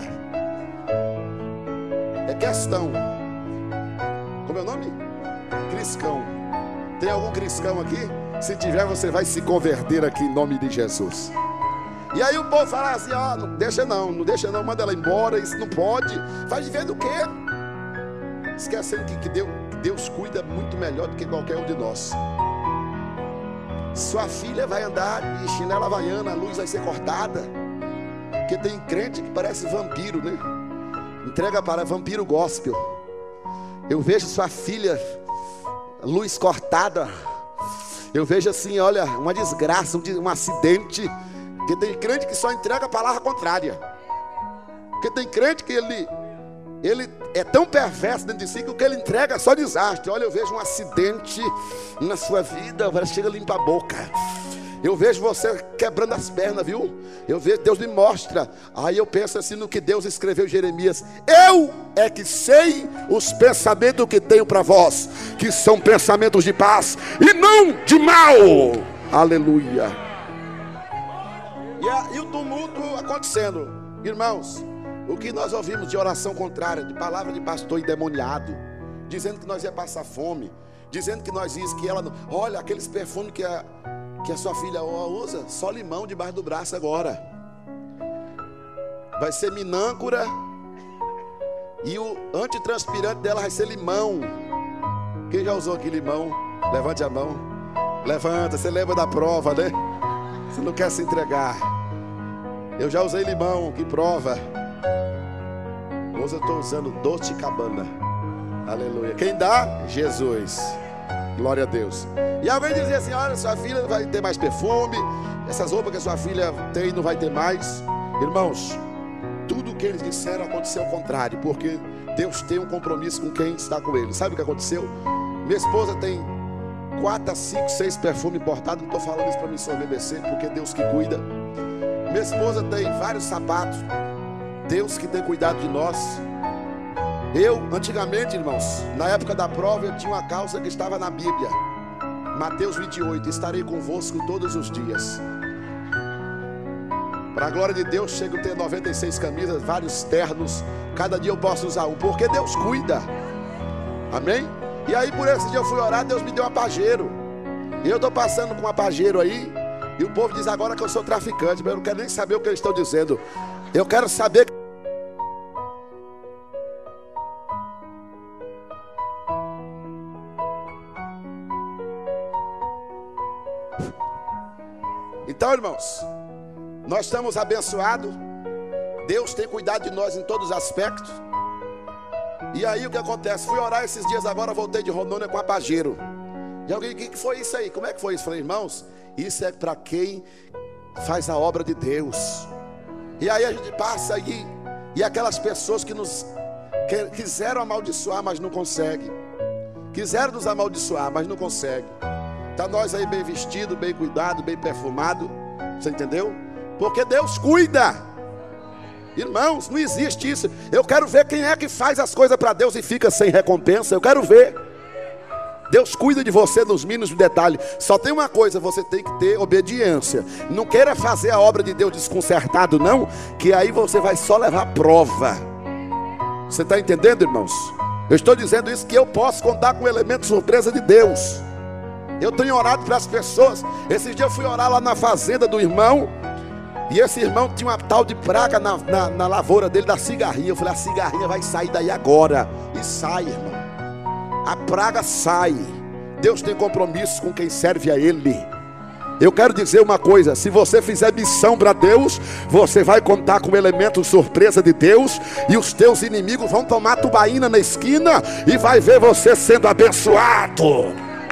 É questão. Como é o nome? Criscão. Tem algum criscão aqui? Se tiver, você vai se converter aqui em nome de Jesus. E aí o povo fala assim: ó, não deixa não, não deixa não, manda ela embora, isso não pode. Faz viver do quê? Esquecendo que, que, Deus, que Deus cuida muito melhor do que qualquer um de nós. Sua filha vai andar de chinela havaiana, a luz vai ser cortada. Porque tem crente que parece vampiro, né? Entrega para vampiro gospel. Eu vejo sua filha, luz cortada. Eu vejo assim, olha, uma desgraça, um, um acidente. Porque tem crente que só entrega a palavra contrária. Porque tem crente que ele, ele é tão perverso dentro de si que o que ele entrega é só desastre. Olha, eu vejo um acidente na sua vida, agora chega a limpar a boca. Eu vejo você quebrando as pernas, viu? Eu vejo, Deus me mostra. Aí eu penso assim no que Deus escreveu em Jeremias: eu é que sei os pensamentos que tenho para vós, que são pensamentos de paz e não de mal. Aleluia. E, a, e o tumulto acontecendo. Irmãos, o que nós ouvimos de oração contrária, de palavra de pastor endemoniado, dizendo que nós ia passar fome, dizendo que nós ia, que ela não, olha, aqueles perfumes que a que a sua filha usa, só limão debaixo do braço agora. Vai ser minâncora e o antitranspirante dela vai ser limão. Quem já usou aqui limão? Levante a mão. Levanta, você lembra da prova, né? Você não quer se entregar. Eu já usei limão, que prova. Hoje eu estou usando Dolce e Gabbana. Aleluia. Quem dá? Jesus. Glória a Deus. E alguém dizia assim: olha, sua filha não vai ter mais perfume, essas roupas que a sua filha tem não vai ter mais. Irmãos, tudo o que eles disseram aconteceu ao contrário, porque Deus tem um compromisso com quem está com ele. Sabe o que aconteceu? Minha esposa tem quatro, cinco, seis perfumes importados. Não estou falando isso para me sorvebecer, porque é Deus que cuida. Minha esposa tem vários sapatos. Deus que tem cuidado de nós. Eu, antigamente, irmãos, na época da prova, eu tinha uma calça que estava na Bíblia, Mateus vinte e oito: estarei convosco todos os dias. Para a glória de Deus, chego a ter noventa e seis camisas, vários ternos. Cada dia eu posso usar um, porque Deus cuida. Amém? E aí por esse dia eu fui orar, Deus me deu uma pajeiro. E eu estou passando com uma pajeiro aí, e o povo diz agora que eu sou traficante, mas eu não quero nem saber o que eles estão dizendo. Eu quero saber que... Então, irmãos, nós estamos abençoados. Deus tem cuidado de nós em todos os aspectos. E aí o que acontece? Fui orar esses dias agora, voltei de Rondônia com a pajeiro. E alguém, o que foi isso aí? Como é que foi isso? Falei, irmãos, isso é para quem faz a obra de Deus. E aí a gente passa aí, e aquelas pessoas que nos que, quiseram amaldiçoar, mas não conseguem. Quiseram nos amaldiçoar, mas não conseguem. Está nós aí bem vestido, bem cuidado, bem perfumado. Você entendeu? Porque Deus cuida. Irmãos, não existe isso. Eu quero ver quem é que faz as coisas para Deus e fica sem recompensa. Eu quero ver. Deus cuida de você nos mínimos detalhes. Só tem uma coisa, você tem que ter obediência. Não queira fazer a obra de Deus desconcertado não, que aí você vai só levar prova. Você está entendendo, irmãos? Eu estou dizendo isso que eu posso contar com o elemento surpresa de Deus. Eu tenho orado para as pessoas. Esses dias eu fui orar lá na fazenda do irmão, e esse irmão tinha uma tal de praga na, na, na lavoura dele da cigarrinha. Eu falei, a cigarrinha vai sair daí agora. E sai, irmão. A praga sai. Deus tem compromisso com quem serve a Ele. Eu quero dizer uma coisa: se você fizer missão para Deus, você vai contar com o elemento surpresa de Deus, e os teus inimigos vão tomar tubaína na esquina e vai ver você sendo abençoado.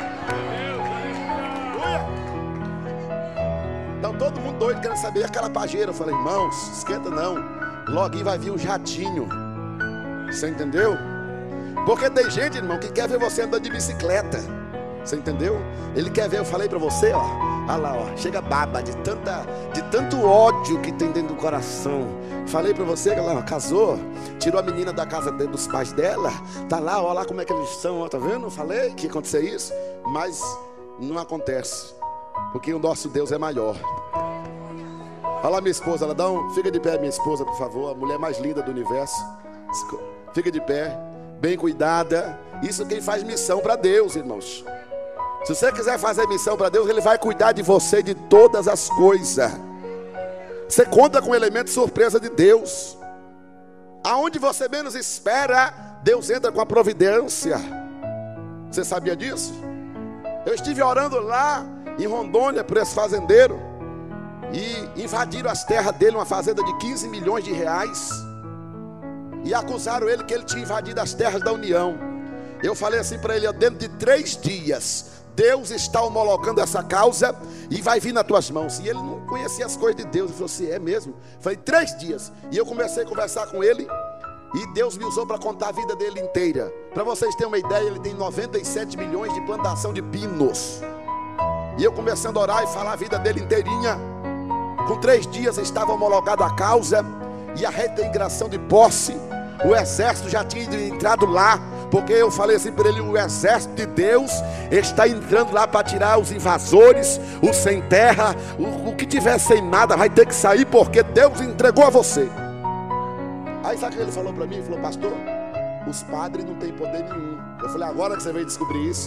Então todo mundo doido querendo saber aquela pajeira. Eu falei, irmãos, esquenta não, logo vai vir um jatinho. Você entendeu? Porque tem gente, irmão, que quer ver você andando de bicicleta. Você entendeu? Ele quer ver, eu falei pra você, ó. Olha lá, ó. Chega baba de, tanta, de tanto ódio que tem dentro do coração. Falei pra você que ela casou, tirou a menina da casa de, dos pais dela. Tá lá, ó lá como é que eles são, ó, tá vendo? Falei que ia acontecer isso. Mas não acontece, porque o nosso Deus é maior. Olha lá minha esposa, ela dá um... Fica de pé, minha esposa, por favor. A mulher mais linda do universo. Fica de pé, bem cuidada. Isso quem faz missão para Deus, irmãos. Se você quiser fazer missão para Deus, Ele vai cuidar de você de todas as coisas. Você conta com o elemento surpresa de Deus. Aonde você menos espera, Deus entra com a providência. Você sabia disso? Eu estive orando lá em Rondônia por esse fazendeiro, e invadiram as terras dele, uma fazenda de quinze milhões de reais, e acusaram ele que ele tinha invadido as terras da União. Eu falei assim para ele, dentro de três dias Deus está homologando essa causa e vai vir nas tuas mãos. E ele não conhecia as coisas de Deus. Ele falou assim, é mesmo? Falei, três dias. E eu comecei a conversar com ele, e Deus me usou para contar a vida dele inteira. Para vocês terem uma ideia, ele tem noventa e sete milhões de plantação de pinos. E eu começando a orar e falar a vida dele inteirinha. Com três dias estava homologada a causa e a reintegração de posse. O exército já tinha entrado lá, porque eu falei assim para ele, o exército de Deus está entrando lá para tirar os invasores, os sem terra, o, o que tiver sem nada vai ter que sair, porque Deus entregou a você. Aí sabe o que ele falou para mim? Ele falou, pastor, os padres não têm poder nenhum. Eu falei, agora que você veio descobrir isso.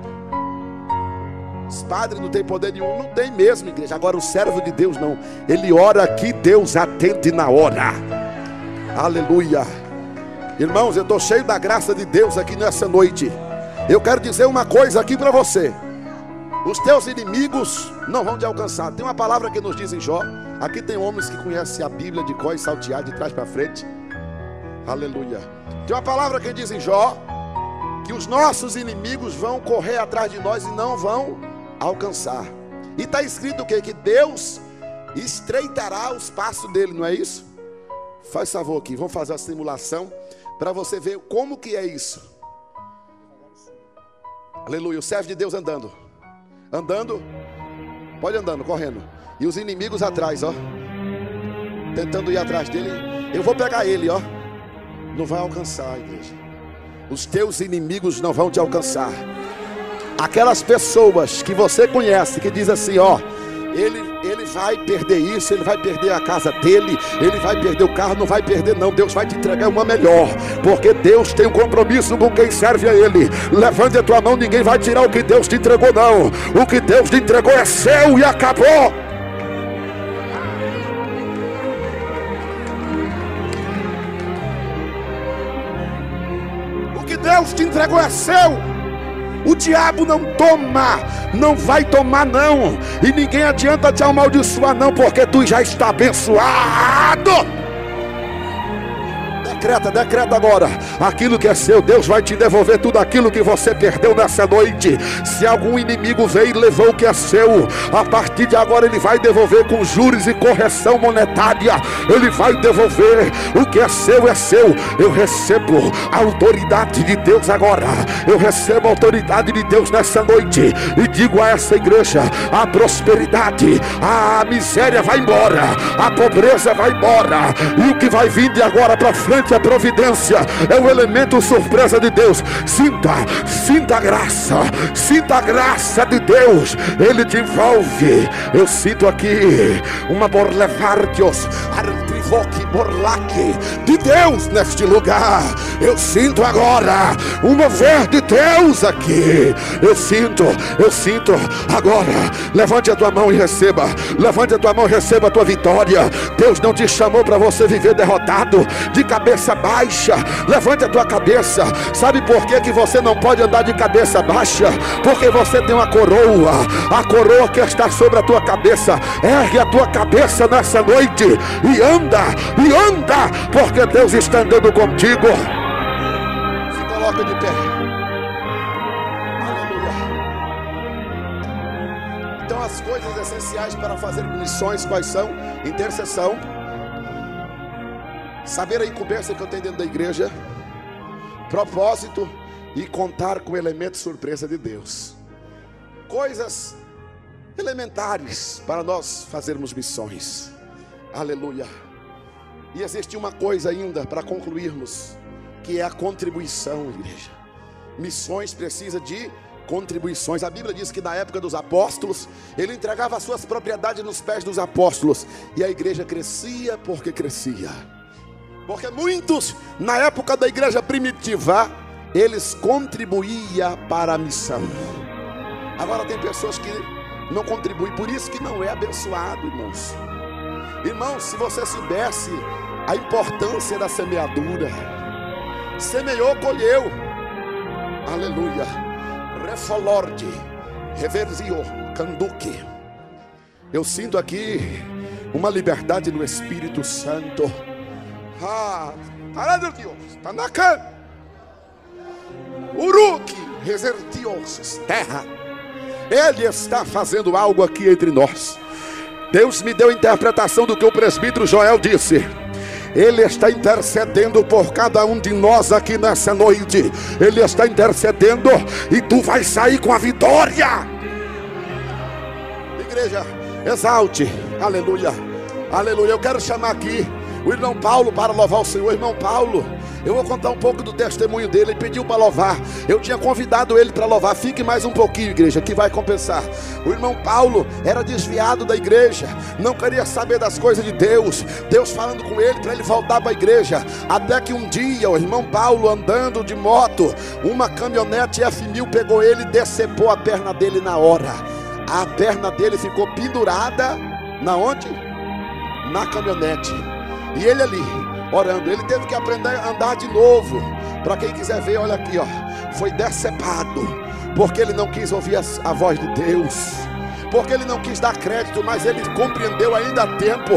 Os padres não têm poder nenhum. Não tem mesmo, igreja. Agora o servo de Deus não. Ele ora aqui, Deus atende na hora. Aleluia. Irmãos, eu estou cheio da graça de Deus aqui nessa noite. Eu quero dizer uma coisa aqui para você: os teus inimigos não vão te alcançar. Tem uma palavra que nos diz em Jó. Aqui tem homens que conhecem a Bíblia de cor e saltear, de trás para frente. Aleluia. Tem uma palavra que diz em Jó que os nossos inimigos vão correr atrás de nós e não vão alcançar. E está escrito o quê? Que Deus estreitará os passos dele, não é isso? Faz favor aqui, vamos fazer a simulação para você ver como que é isso. Aleluia, o servo de Deus andando. Andando, pode andando, correndo. E os inimigos atrás, ó, tentando ir atrás dele. Eu vou pegar ele, ó. Não vai alcançar, igreja. Os teus inimigos não vão te alcançar. Aquelas pessoas que você conhece, que diz assim, ó, Ele, ele vai perder isso, ele vai perder a casa dele, ele vai perder o carro. Não vai perder não, Deus vai te entregar uma melhor, porque Deus tem um compromisso com quem serve a Ele. Levante a tua mão, ninguém vai tirar o que Deus te entregou não. O que Deus te entregou é seu e acabou. O que Deus te entregou é seu. O diabo não toma, não vai tomar não. E ninguém adianta te amaldiçoar não, porque tu já está abençoado. Decreta, decreta agora. Aquilo que é seu, Deus vai te devolver tudo aquilo que você perdeu nessa noite. Se algum inimigo veio e levou o que é seu, a partir de agora ele vai devolver com juros e correção monetária. Ele vai devolver. O que é seu é seu. Eu recebo a autoridade de Deus agora. Eu recebo a autoridade de Deus nessa noite. E digo a essa igreja: a prosperidade, a miséria vai embora, a pobreza vai embora. E o que vai vir de agora para frente, a providência, é o elemento surpresa de Deus. Sinta, sinta a graça, sinta a graça de Deus. Ele te envolve. Eu sinto aqui uma borlevardios, artrivoque, borlaque de Deus neste lugar. Eu sinto agora um mover de Deus aqui. Eu sinto, eu sinto agora. Levante a tua mão e receba. Levante a tua mão e receba a tua vitória. Deus não te chamou para você viver derrotado, de cabeça baixa. Levante a tua cabeça. Sabe por que que você não pode andar de cabeça baixa? Porque você tem uma coroa. A coroa que está sobre a tua cabeça. Ergue a tua cabeça nessa noite e anda, e anda, porque Deus está andando contigo. Se coloca de pé. Aleluia. Então as coisas essenciais para fazer missões quais são? Intercessão, saber a incumbência que eu tenho dentro da igreja, propósito e contar com o elemento surpresa de Deus. Coisas elementares para nós fazermos missões. Aleluia. E existe uma coisa ainda para concluirmos, que é a contribuição, igreja. Missões precisa de contribuições. A Bíblia diz que na época dos apóstolos, ele entregava as suas propriedades nos pés dos apóstolos, e a igreja crescia porque crescia. Porque muitos, na época da igreja primitiva, eles contribuíam para a missão. Agora tem pessoas que não contribuem, por isso que não é abençoado, irmãos. Irmãos, se você soubesse a importância da semeadura, semeou, colheu. Aleluia. Refolorde, reversio, canduque. Eu sinto aqui uma liberdade no Espírito Santo. Ah, Tanaka, Uruki, resertios, terra. Ele está fazendo algo aqui entre nós. Deus me deu a interpretação do que o presbítero Joel disse. Ele está intercedendo por cada um de nós aqui nessa noite. Ele está intercedendo e tu vai sair com a vitória. Igreja, exalte. Aleluia. Aleluia. Eu quero chamar aqui o irmão Paulo para louvar o Senhor. Irmão Paulo, eu vou contar um pouco do testemunho dele. Ele pediu para louvar. Eu tinha convidado ele para louvar. Fique mais um pouquinho, igreja, que vai compensar. O irmão Paulo era desviado da igreja, não queria saber das coisas de Deus. Deus falando com ele para ele voltar para a igreja. Até que um dia o irmão Paulo, andando de moto, uma caminhonete F mil pegou ele e decepou a perna dele na hora. A perna dele ficou pendurada. Na onde? Na caminhonete. E ele ali orando, ele teve que aprender a andar de novo. Para quem quiser ver, olha aqui, ó. foi decepado, porque ele não quis ouvir a, a voz de Deus, porque ele não quis dar crédito, mas ele compreendeu ainda a tempo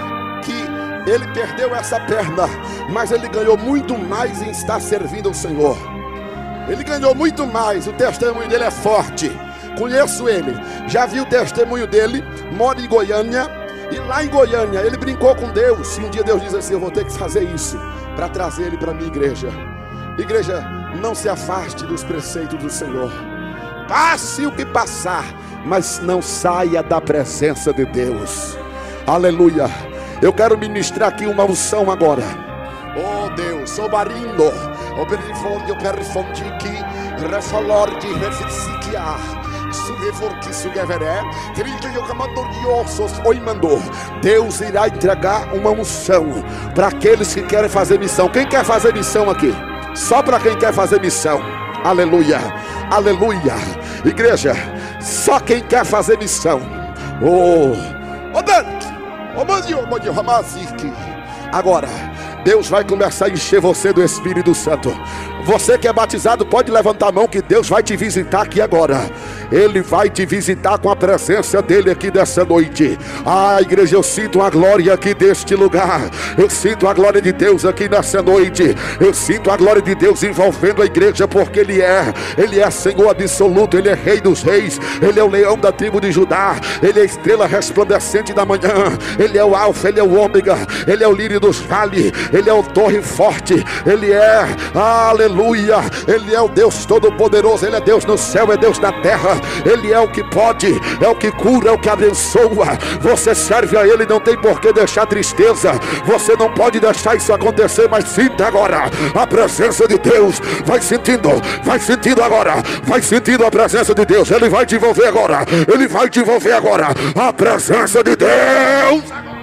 que ele perdeu essa perna, mas ele ganhou muito mais em estar servindo ao Senhor. Ele ganhou muito mais, o testemunho dele é forte. Conheço ele, já vi o testemunho dele, mora em Goiânia, e lá em Goiânia ele brincou com Deus, e um dia Deus diz assim: eu vou ter que fazer isso para trazer ele para a minha igreja. Igreja, não se afaste dos preceitos do Senhor, passe o que passar, mas não saia da presença de Deus. Aleluia. Eu quero ministrar aqui uma unção agora. Oh Deus, sou barindo, o perifondio perifondiki, refolordi refitsikiar, sugevorki sugeveré, trilho camandoriosos, oi mandou. Deus irá entregar uma unção para aqueles que querem fazer missão. Quem quer fazer missão aqui? Só para quem quer fazer missão. Aleluia, aleluia. Igreja, só quem quer fazer missão. Oh, oh Dante, oh Mandio, Mandio, Ramaziki. Agora Deus vai começar a encher você do Espírito Santo. Você que é batizado, pode levantar a mão que Deus vai te visitar aqui agora. Ele vai te visitar com a presença dele aqui dessa noite. Ah, igreja, eu sinto a glória aqui deste lugar. Eu sinto a glória de Deus aqui nessa noite. Eu sinto a glória de Deus envolvendo a igreja, porque Ele é Ele é Senhor absoluto. Ele é Rei dos reis. Ele é o leão da tribo de Judá. Ele é a estrela resplandecente da manhã. Ele é o alfa, Ele é o ômega. Ele é o lírio dos vales. Ele é o torre forte. Ele é, aleluia, Ele é o Deus todo-poderoso. Ele é Deus no céu, é Deus na terra. Ele é o que pode, é o que cura, é o que abençoa. Você serve a Ele, não tem por que deixar tristeza. Você não pode deixar isso acontecer, mas sinta agora a presença de Deus. Vai sentindo, vai sentindo agora. Vai sentindo a presença de Deus. Ele vai te envolver agora. Ele vai te envolver agora. A presença de Deus.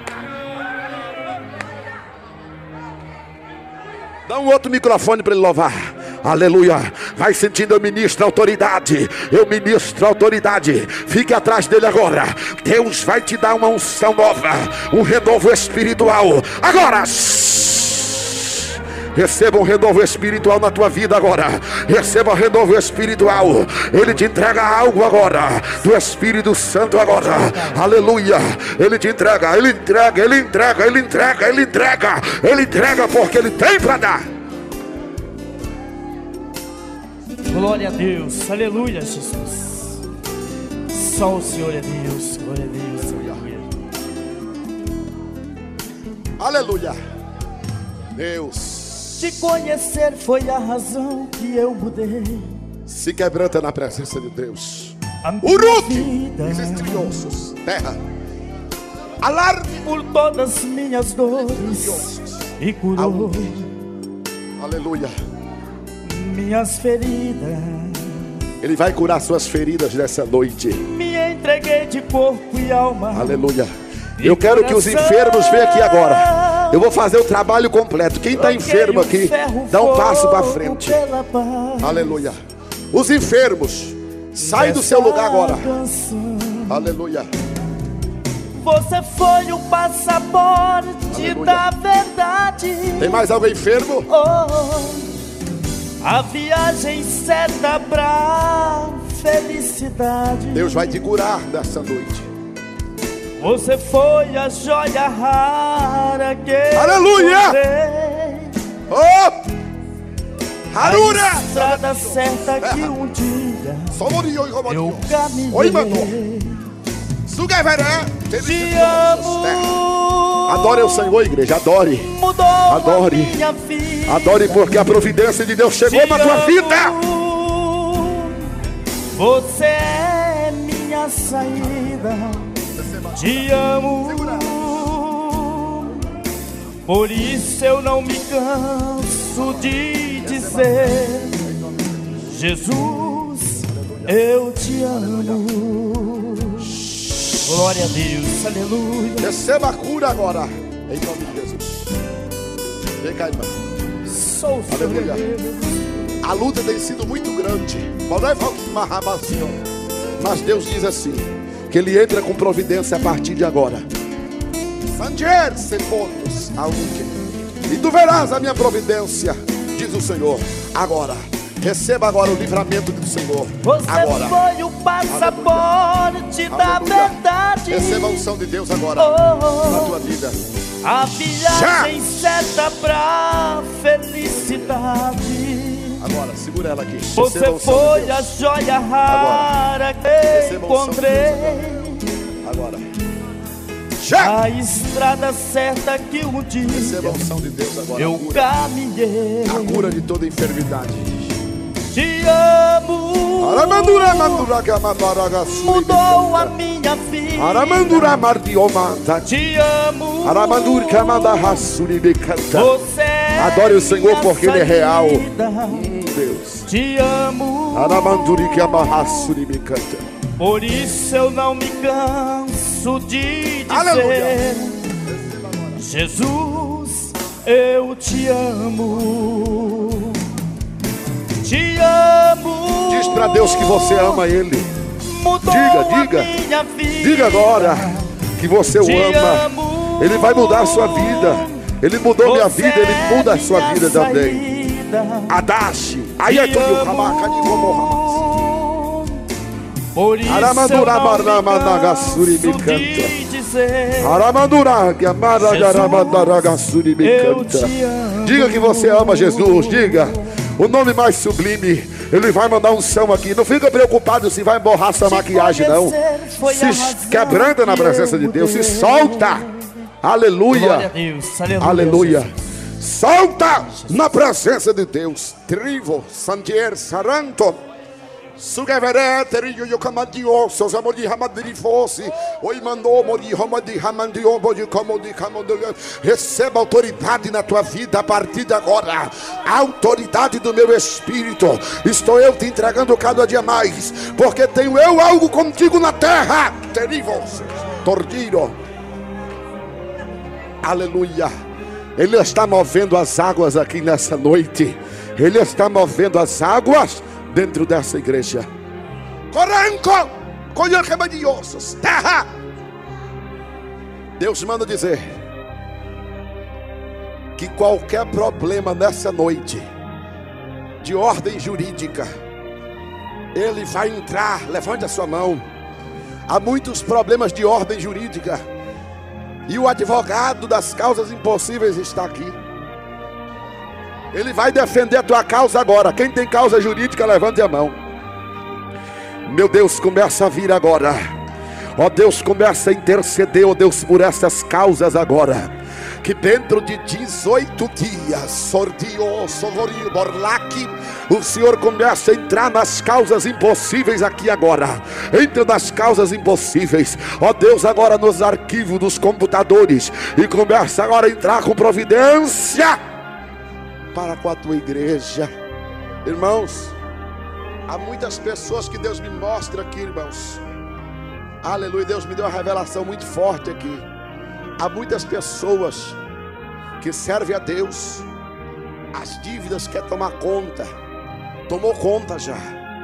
Dá um outro microfone para ele louvar. Aleluia. Vai sentindo, eu ministro autoridade. Eu ministro autoridade. Fique atrás dele agora. Deus vai te dar uma unção nova, um renovo espiritual. Agora receba um renovo espiritual na tua vida agora. Receba um renovo espiritual. Ele te entrega algo agora do Espírito Santo agora. Aleluia. Ele te entrega, ele entrega, ele entrega, ele entrega, ele entrega, ele entrega porque ele tem para dar. Glória a Deus, aleluia, Jesus. Só o Senhor é Deus, glória a Deus, aleluia. Aleluia. Deus. Te conhecer foi a razão que eu mudei. Se quebranta na presença de Deus. Uruque, desestriosos, terra. Alarme por todas as minhas dores e curou. Aleluia. Minhas feridas. Ele vai curar suas feridas nessa noite. Me entreguei de corpo e alma. Aleluia. Eu quero que os enfermos venham aqui agora. Eu vou fazer o trabalho completo. Quem está enfermo aqui, dá um passo para frente. Aleluia. Os enfermos, sai do seu lugar agora. Aleluia. Você foi o passaporte Aleluia. Da verdade. Tem mais alguém enfermo? Oh. A viagem certa pra felicidade. Deus vai te curar nessa noite. Você foi a joia rara que Aleluia! Oh! Harura! A estrada certa que um dia eu caminhei. Oi, mano. Te amo. Adore o Senhor, igreja, adore. Mudou adore. A minha vida. Adore porque a providência de Deus chegou na tua vida. Você é minha saída. Te amo. Por isso eu não me canso de dizer: Jesus, eu te amo. Glória a Deus, aleluia. Receba a cura agora, em nome de Jesus. Vem cá, irmão. Sou o aleluia. A luta tem sido muito grande, mas Deus diz assim: que Ele entra com providência a partir de agora. E tu verás a minha providência, diz o Senhor. Agora, Receba agora o livramento do Senhor. Você agora. foi o passaporte Aleluia. Da Aleluia. Verdade. Receba a unção de Deus agora oh, na tua vida. A viagem certa pra felicidade. Agora, segura ela aqui. Você a foi a joia rara agora. Que encontrei. Agora. Já. A estrada certa que um dia receba a unção de Deus agora. Eu caminhei. A cura de toda enfermidade. Te amo. Mudou a minha vida. Te amo. Você adore o Senhor porque Ele é real. Hum, Deus. Te amo. Por isso eu não me canso de dizer Aleluia. Jesus, eu te amo. Te amo. Diz para Deus que você ama Ele. Mudou diga, diga. Minha vida. Diga agora que você o ama. Amo. Ele vai mudar a sua vida. Ele mudou você minha vida, Ele muda a sua vida saída. Também. Adashi. Aí é tudo o Ramaca de Gomohamas. Por isso Aramandura Marnamanagasuri me canta. Aramandura que amara Garamadaragasuri me canta. Diga que você ama Jesus, diga. O nome mais sublime. Ele vai mandar um som aqui. Não fica preocupado se vai borrar essa maquiagem, não. Se quebranta na presença de Deus. Se solta. Aleluia. Aleluia. Solta na presença de Deus. Trivo, Santier, Saranto. Sugevereterio yokamandio sozamodi hamadrifosi oi mandou mori hamadi hamandio bodi comodi comodi. Receba autoridade na tua vida a partir de agora. A autoridade do meu espírito. Estou eu te entregando cada dia mais, porque tenho eu algo contigo na terra. Terivos tordiro. Aleluia. Ele está movendo as águas aqui nessa noite. Ele está movendo as águas dentro dessa igreja. Coranco, colhorremadiosos, terra. Deus manda dizer que qualquer problema nessa noite de ordem jurídica, Ele vai entrar. Levante a sua mão. Há muitos problemas de ordem jurídica e o advogado das causas impossíveis está aqui. Ele vai defender a tua causa agora. Quem tem causa jurídica, levante a mão. Meu Deus, começa a vir agora. Ó Deus, começa a interceder, ó Deus, por essas causas agora. Que dentro de dezoito dias, Sordio, Sovorio, Borlaque, o Senhor começa a entrar nas causas impossíveis aqui agora. Entra nas causas impossíveis, ó Deus, agora nos arquivos dos computadores. E começa agora a entrar com providência para com a tua igreja. Irmãos, há muitas pessoas que Deus me mostra aqui, irmãos. Aleluia, Deus me deu uma revelação muito forte aqui. Há muitas pessoas que servem a Deus, as dívidas quer tomar conta. Tomou conta já.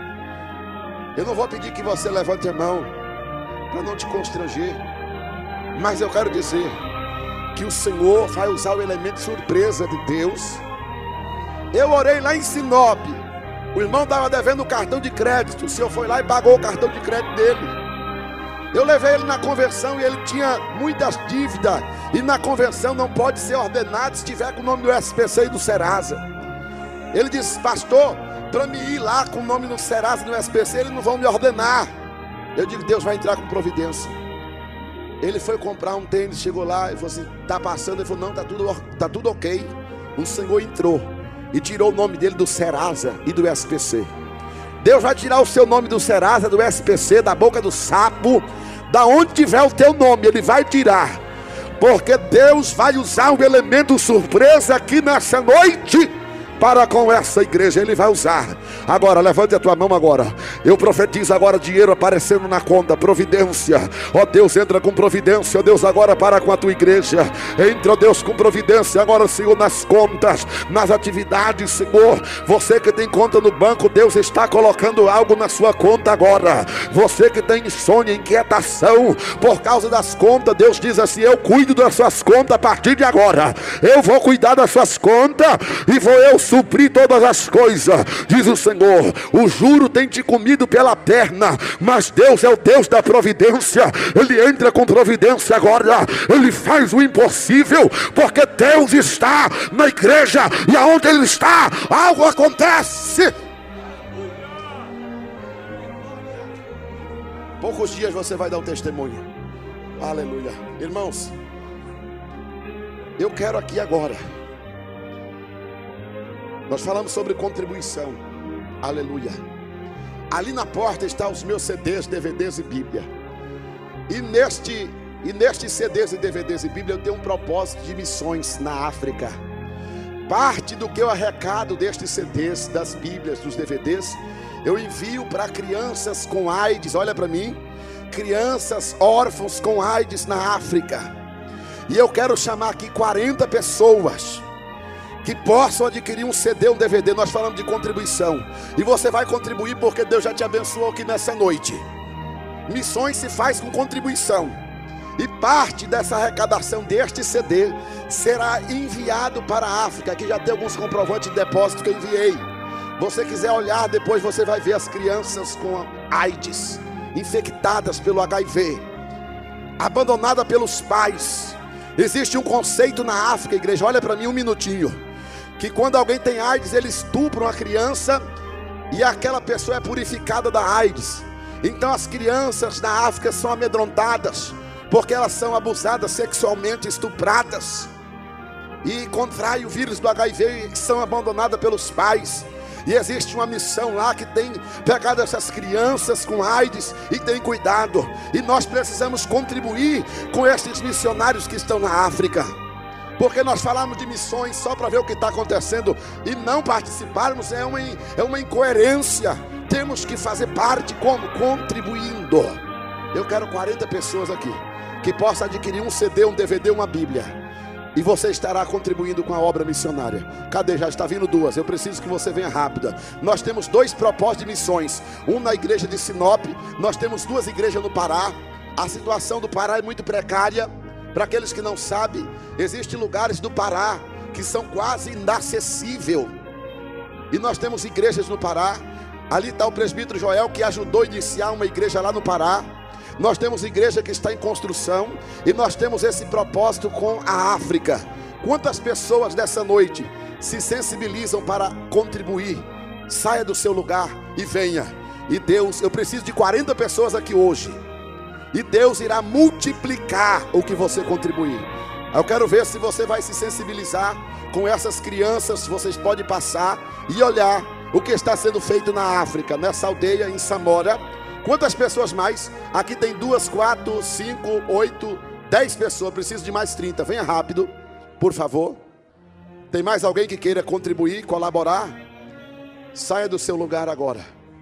Eu não vou pedir que você levante a mão para não te constranger, mas eu quero dizer que o Senhor vai usar o elemento surpresa de Deus. Eu orei lá em Sinop. O irmão estava devendo o cartão de crédito. O Senhor foi lá e pagou o cartão de crédito dele. Eu levei ele na conversão e ele tinha muitas dívidas. E na conversão não pode ser ordenado se tiver com o nome do S P C e do Serasa. Ele disse: pastor, para me ir lá com o nome do Serasa e do S P C, eles não vão me ordenar. Eu digo: Deus vai entrar com providência. Ele foi comprar um tênis, chegou lá e falou assim: está passando? Ele falou: não, está tudo, tá tudo ok. O Senhor entrou e tirou o nome dele do Serasa e do S P C. Deus vai tirar o seu nome do Serasa, do S P C, da boca do sapo, da onde tiver o teu nome, Ele vai tirar. Porque Deus vai usar um elemento surpresa aqui nessa noite para com essa igreja. Ele vai usar. Agora, levante a tua mão agora. Eu profetizo agora dinheiro aparecendo na conta, providência. Ó Deus, entra com providência, ó Deus, agora para com a tua igreja. Entra, ó Deus, com providência agora, Senhor, nas contas, nas atividades, Senhor. Você que tem conta no banco, Deus está colocando algo na sua conta agora. Você que tem insônia, inquietação por causa das contas, Deus diz assim: eu cuido das suas contas a partir de agora. Eu vou cuidar das suas contas e vou eu suprir todas as coisas. Diz o Senhor: o juro tem te comido pela perna, mas Deus é o Deus da providência. Ele entra com providência agora. Ele faz o impossível, porque Deus está na igreja, e aonde Ele está, algo acontece. Poucos dias você vai dar um testemunho. Aleluia. Irmãos, eu quero aqui agora, nós falamos sobre contribuição. Aleluia. Ali na porta estão os meus C Ds, D V Ds e Bíblia. E neste, e nestes C Ds e D V Ds e Bíblia eu tenho um propósito de missões na África. Parte do que eu arrecado destes C Ds, das Bíblias, dos D V Ds, eu envio para crianças com AIDS. Olha para mim, crianças órfãos com AIDS na África. E eu quero chamar aqui quarenta pessoas que possam adquirir um C D, um D V D. Nós falamos de contribuição, e você vai contribuir porque Deus já te abençoou aqui nessa noite. Missões se faz com contribuição, e parte dessa arrecadação deste C D será enviado para a África. Aqui já tem alguns comprovantes de depósito que eu enviei. Você quiser olhar depois, você vai ver as crianças com AIDS, infectadas pelo H I V, abandonada pelos pais. Existe um conceito na África, igreja, olha para mim um minutinho, que quando alguém tem AIDS, eles estupram a criança e aquela pessoa é purificada da AIDS. Então as crianças na África são amedrontadas, porque elas são abusadas sexualmente, estupradas, e contraem o vírus do H I V e são abandonadas pelos pais. E existe uma missão lá que tem pegado essas crianças com AIDS e tem cuidado. E nós precisamos contribuir com esses missionários que estão na África. Porque nós falamos de missões só para ver o que está acontecendo e não participarmos é uma, é uma incoerência. Temos que fazer parte como? Contribuindo. Eu quero quarenta pessoas aqui que possam adquirir um C D, um D V D, uma Bíblia. E você estará contribuindo com a obra missionária. Cadê? Já está vindo duas. Eu preciso que você venha rápida. Nós temos dois propósitos de missões. Um na igreja de Sinop. Nós temos duas igrejas no Pará. A situação do Pará é muito precária. Para aqueles que não sabem, existem lugares do Pará que são quase inacessíveis. E nós temos igrejas no Pará. Ali está o presbítero Joel, que ajudou a iniciar uma igreja lá no Pará. Nós temos igreja que está em construção. E nós temos esse propósito com a África. Quantas pessoas dessa noite se sensibilizam para contribuir? Saia do seu lugar e venha. E Deus, eu preciso de quarenta pessoas aqui hoje. E Deus irá multiplicar o que você contribuir. Eu quero ver se você vai se sensibilizar com essas crianças. Vocês podem passar e olhar o que está sendo feito na África, nessa aldeia em Samora. Quantas pessoas mais? Aqui tem duas, quatro, cinco, oito, dez pessoas. Preciso de mais trinta. Venha rápido, por favor. Tem mais alguém que queira contribuir, colaborar? Saia do seu lugar agora.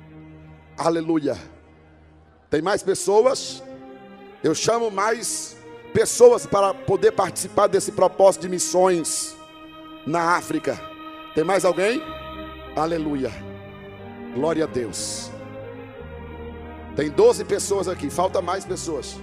Aleluia. Tem mais pessoas? Eu chamo mais pessoas para poder participar desse propósito de missões na África. Tem mais alguém? Aleluia. Glória a Deus. Tem doze pessoas aqui, falta mais pessoas.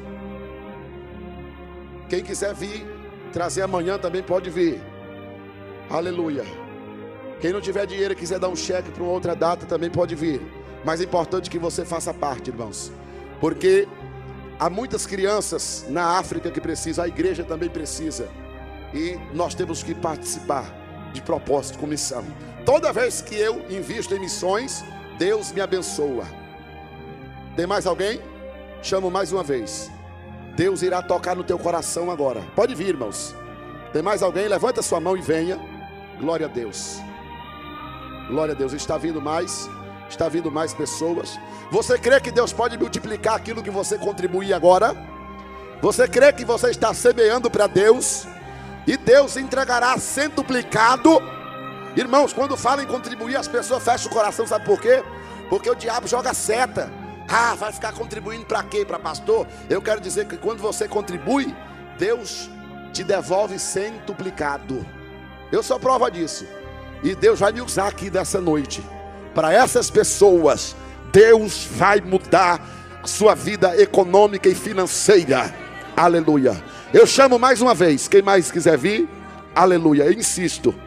Quem quiser vir, trazer amanhã também pode vir. Aleluia. Quem não tiver dinheiro e quiser dar um cheque para uma outra data também pode vir. Mas é importante que você faça parte, irmãos. Porque há muitas crianças na África que precisam, a igreja também precisa. E nós temos que participar de propósito com missão. Toda vez que eu invisto em missões, Deus me abençoa. Tem mais alguém? Chamo mais uma vez. Deus irá tocar no teu coração agora. Pode vir, irmãos. Tem mais alguém? Levanta sua mão e venha. Glória a Deus. Glória a Deus. Está vindo mais. Está vindo mais pessoas. Você crê que Deus pode multiplicar aquilo que você contribui agora? Você crê que você está semeando para Deus? E Deus entregará centuplicado? Irmãos, quando fala em contribuir, as pessoas fecham o coração. Sabe por quê? Porque o diabo joga seta. Ah, vai ficar contribuindo para quê? Para pastor? Eu quero dizer que quando você contribui, Deus te devolve centuplicado. Eu sou prova disso. E Deus vai me usar aqui dessa noite. Para essas pessoas, Deus vai mudar a sua vida econômica e financeira. Aleluia. Eu chamo mais uma vez. Quem mais quiser vir? Aleluia. Eu insisto.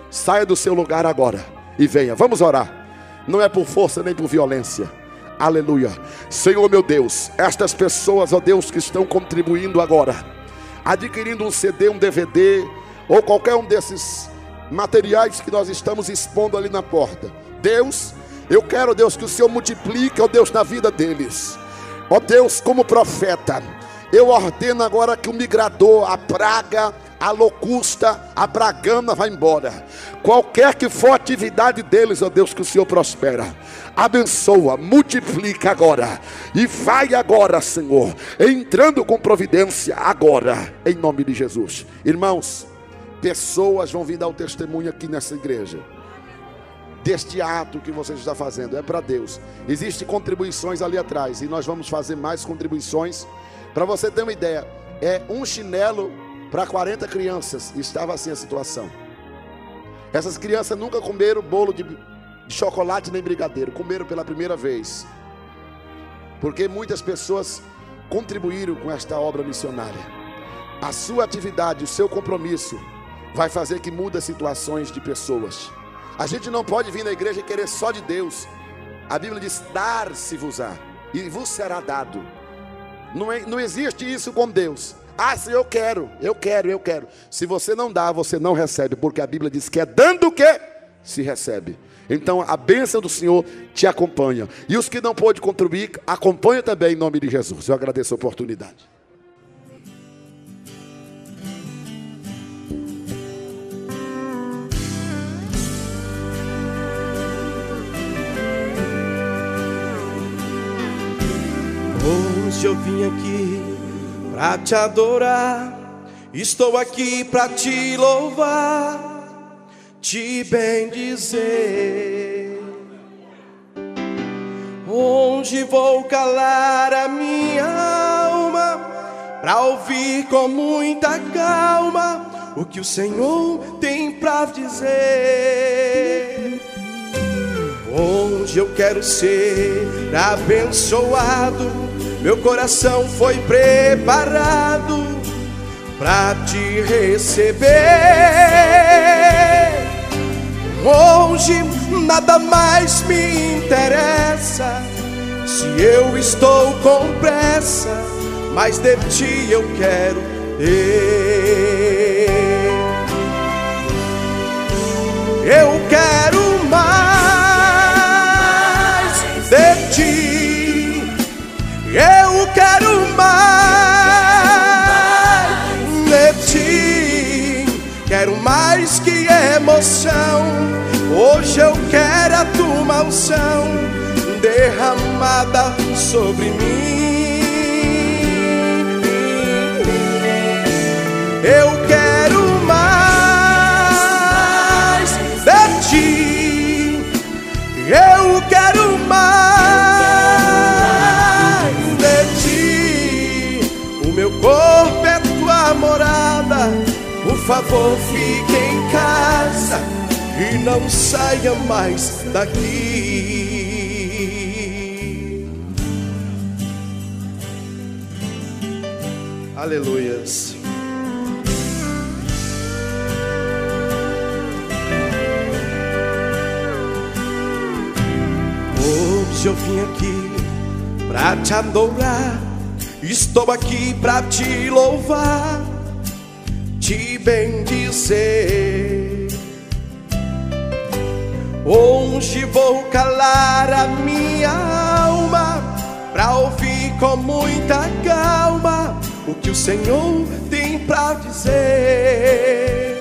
saia do seu lugar agora e venha. Vamos orar. Não é por força nem por violência. Aleluia. Senhor meu Deus, estas pessoas, ó Deus, que estão contribuindo agora, adquirindo um C D, um D V D, ou qualquer um desses materiais que nós estamos expondo ali na porta. Deus, eu quero, Deus, que o Senhor multiplique, ó Deus, na vida deles. Ó Deus, como profeta, eu ordeno agora que o migrador, a praga, a locusta, a bragana vá embora. Qualquer que for a atividade deles, ó Deus, que o Senhor prospera. Abençoa, multiplica agora. E vai agora, Senhor, entrando com providência agora, em nome de Jesus. Irmãos, pessoas vão vir dar o testemunho aqui nessa igreja deste ato que você está fazendo. É para Deus. Existem contribuições ali atrás, e nós vamos fazer mais contribuições. Para você ter uma ideia, é um chinelo para quarenta crianças. Estava assim a situação. Essas crianças nunca comeram bolo de, de chocolate nem brigadeiro. Comeram pela primeira vez, porque muitas pessoas contribuíram com esta obra missionária. A sua atividade, o seu compromisso vai fazer que mude as situações de pessoas. A gente não pode vir na igreja e querer só de Deus. A Bíblia diz: dar-se-vos-á e vos será dado. Não, é, não existe isso com Deus. Ah, se eu quero, eu quero, eu quero. Se você não dá, você não recebe, porque a Bíblia diz que é dando que se recebe. Então a bênção do Senhor te acompanha. E os que não pôde contribuir, acompanha também em nome de Jesus. Eu agradeço a oportunidade. Hoje eu vim aqui pra te adorar, estou aqui pra te louvar, te bendizer. Onde vou calar a minha alma, pra ouvir com muita calma o que o Senhor tem pra dizer. Onde eu quero ser abençoado, meu coração foi preparado pra te receber. Hoje nada mais me interessa, se eu estou com pressa, mas de ti eu quero ter. Eu quero mais de ti. Eu quero mais de ti, quero mais que emoção. Hoje eu quero a tua unção derramada sobre mim. Eu quero mais de ti, eu quero mais. Meu corpo é tua morada, por favor fique em casa e não saia mais daqui. Aleluias. Hoje eu vim aqui pra te adorar, estou aqui pra te louvar, te bendizer. Hoje vou calar a minha alma, pra ouvir com muita calma o que o Senhor tem pra dizer.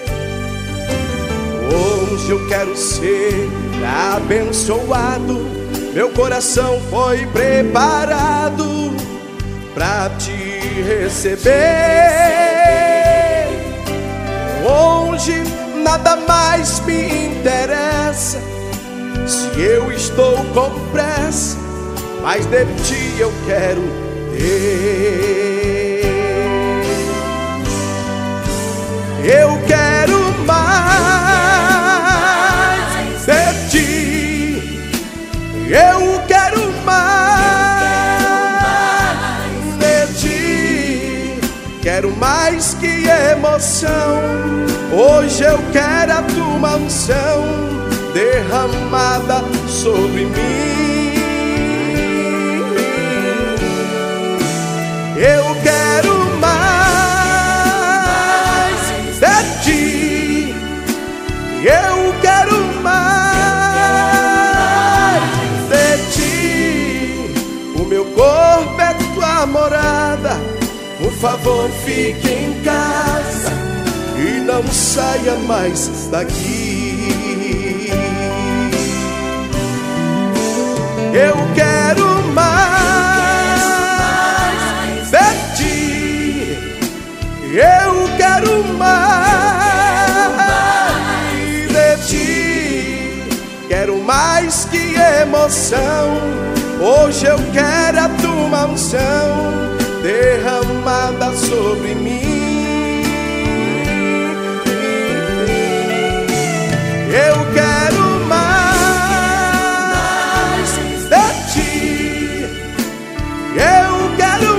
Hoje eu quero ser abençoado, meu coração foi preparado pra te receber. Hoje nada mais me interessa, se eu estou com pressa, mas de ti eu quero ter. Eu quero mais de ti, eu quero mais. quero mais que emoção. Hoje eu quero a tua unção derramada sobre mim. Eu quero mais de ti. Eu quero mais de ti. O meu corpo é tua morada. Por favor, fique em casa e não saia mais daqui. Eu quero mais de ti. Eu quero mais de ti. Quero mais que emoção. Hoje eu quero a tua unção derramada sobre mim. Eu quero mais de ti. Eu quero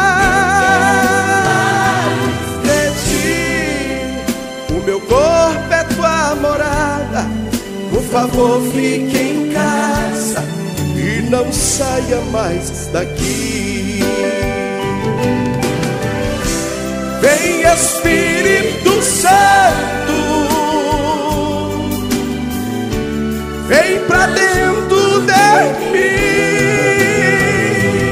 mais de ti. O meu corpo é tua morada. Por favor, fique em casa e não saia mais daqui. Vem Espírito Santo, vem pra dentro de mim.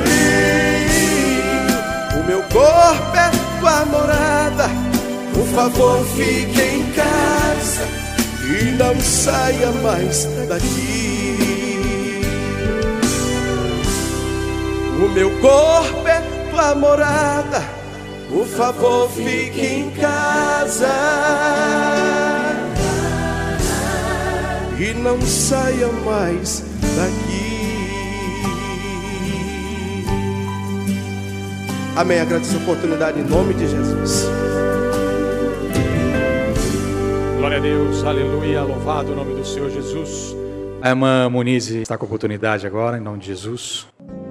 O meu corpo é tua morada. Por favor, fique em casa e não saia mais daqui. O meu corpo é tua morada. Por favor, fique em casa e não saia mais daqui. Amém. Agradeço a oportunidade em nome de Jesus. Glória a Deus, aleluia, louvado o nome do Senhor Jesus. A irmã Muniz está com a oportunidade agora, em nome de Jesus.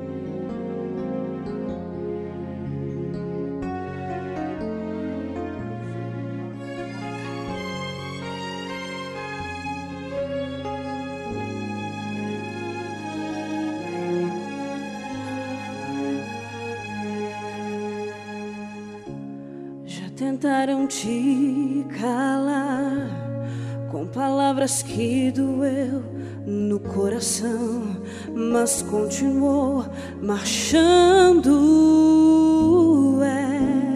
Tentaram te calar com palavras que doeu no coração, mas continuou marchando. É.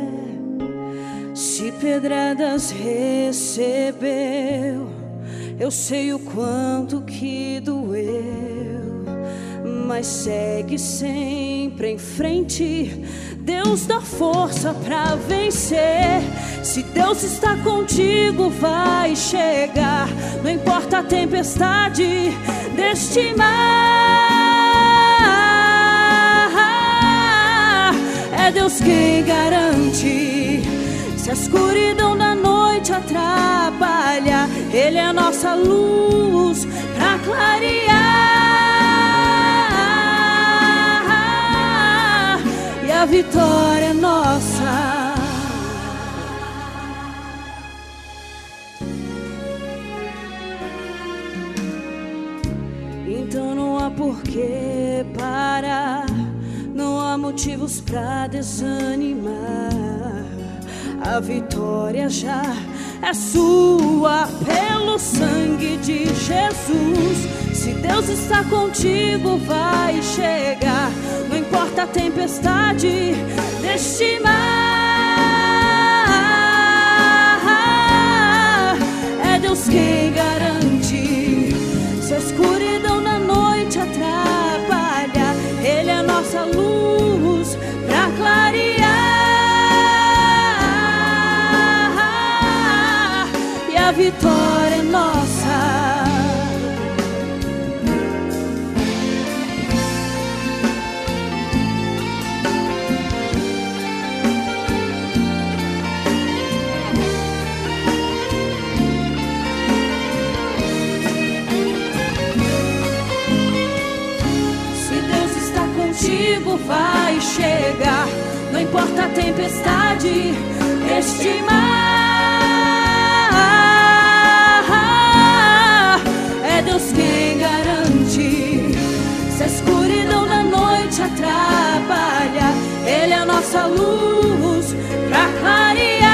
Se pedradas recebeu, eu sei o quanto que doeu, mas segue sempre em frente. Deus dá força pra vencer. Se Deus está contigo, vai chegar. Não importa a tempestade deste mar, é Deus quem garante. Se a escuridão da noite atrapalha, Ele é a nossa luz pra clarear. A vitória é nossa. Então não há por que parar, não há motivos pra desanimar. A vitória já é sua pelo sangue de Jesus. Se Deus está contigo, vai chegar. Não importa a tempestade deste mar, é Deus quem garante. Se a escuridão da noite atrapalha, Ele é a nossa luz pra clarear. E a vitória é nossa. castigo vai chegar. Não importa a tempestade, este mar, é Deus quem garante. Se a escuridão da noite atrapalha, Ele é a nossa luz pra clarear.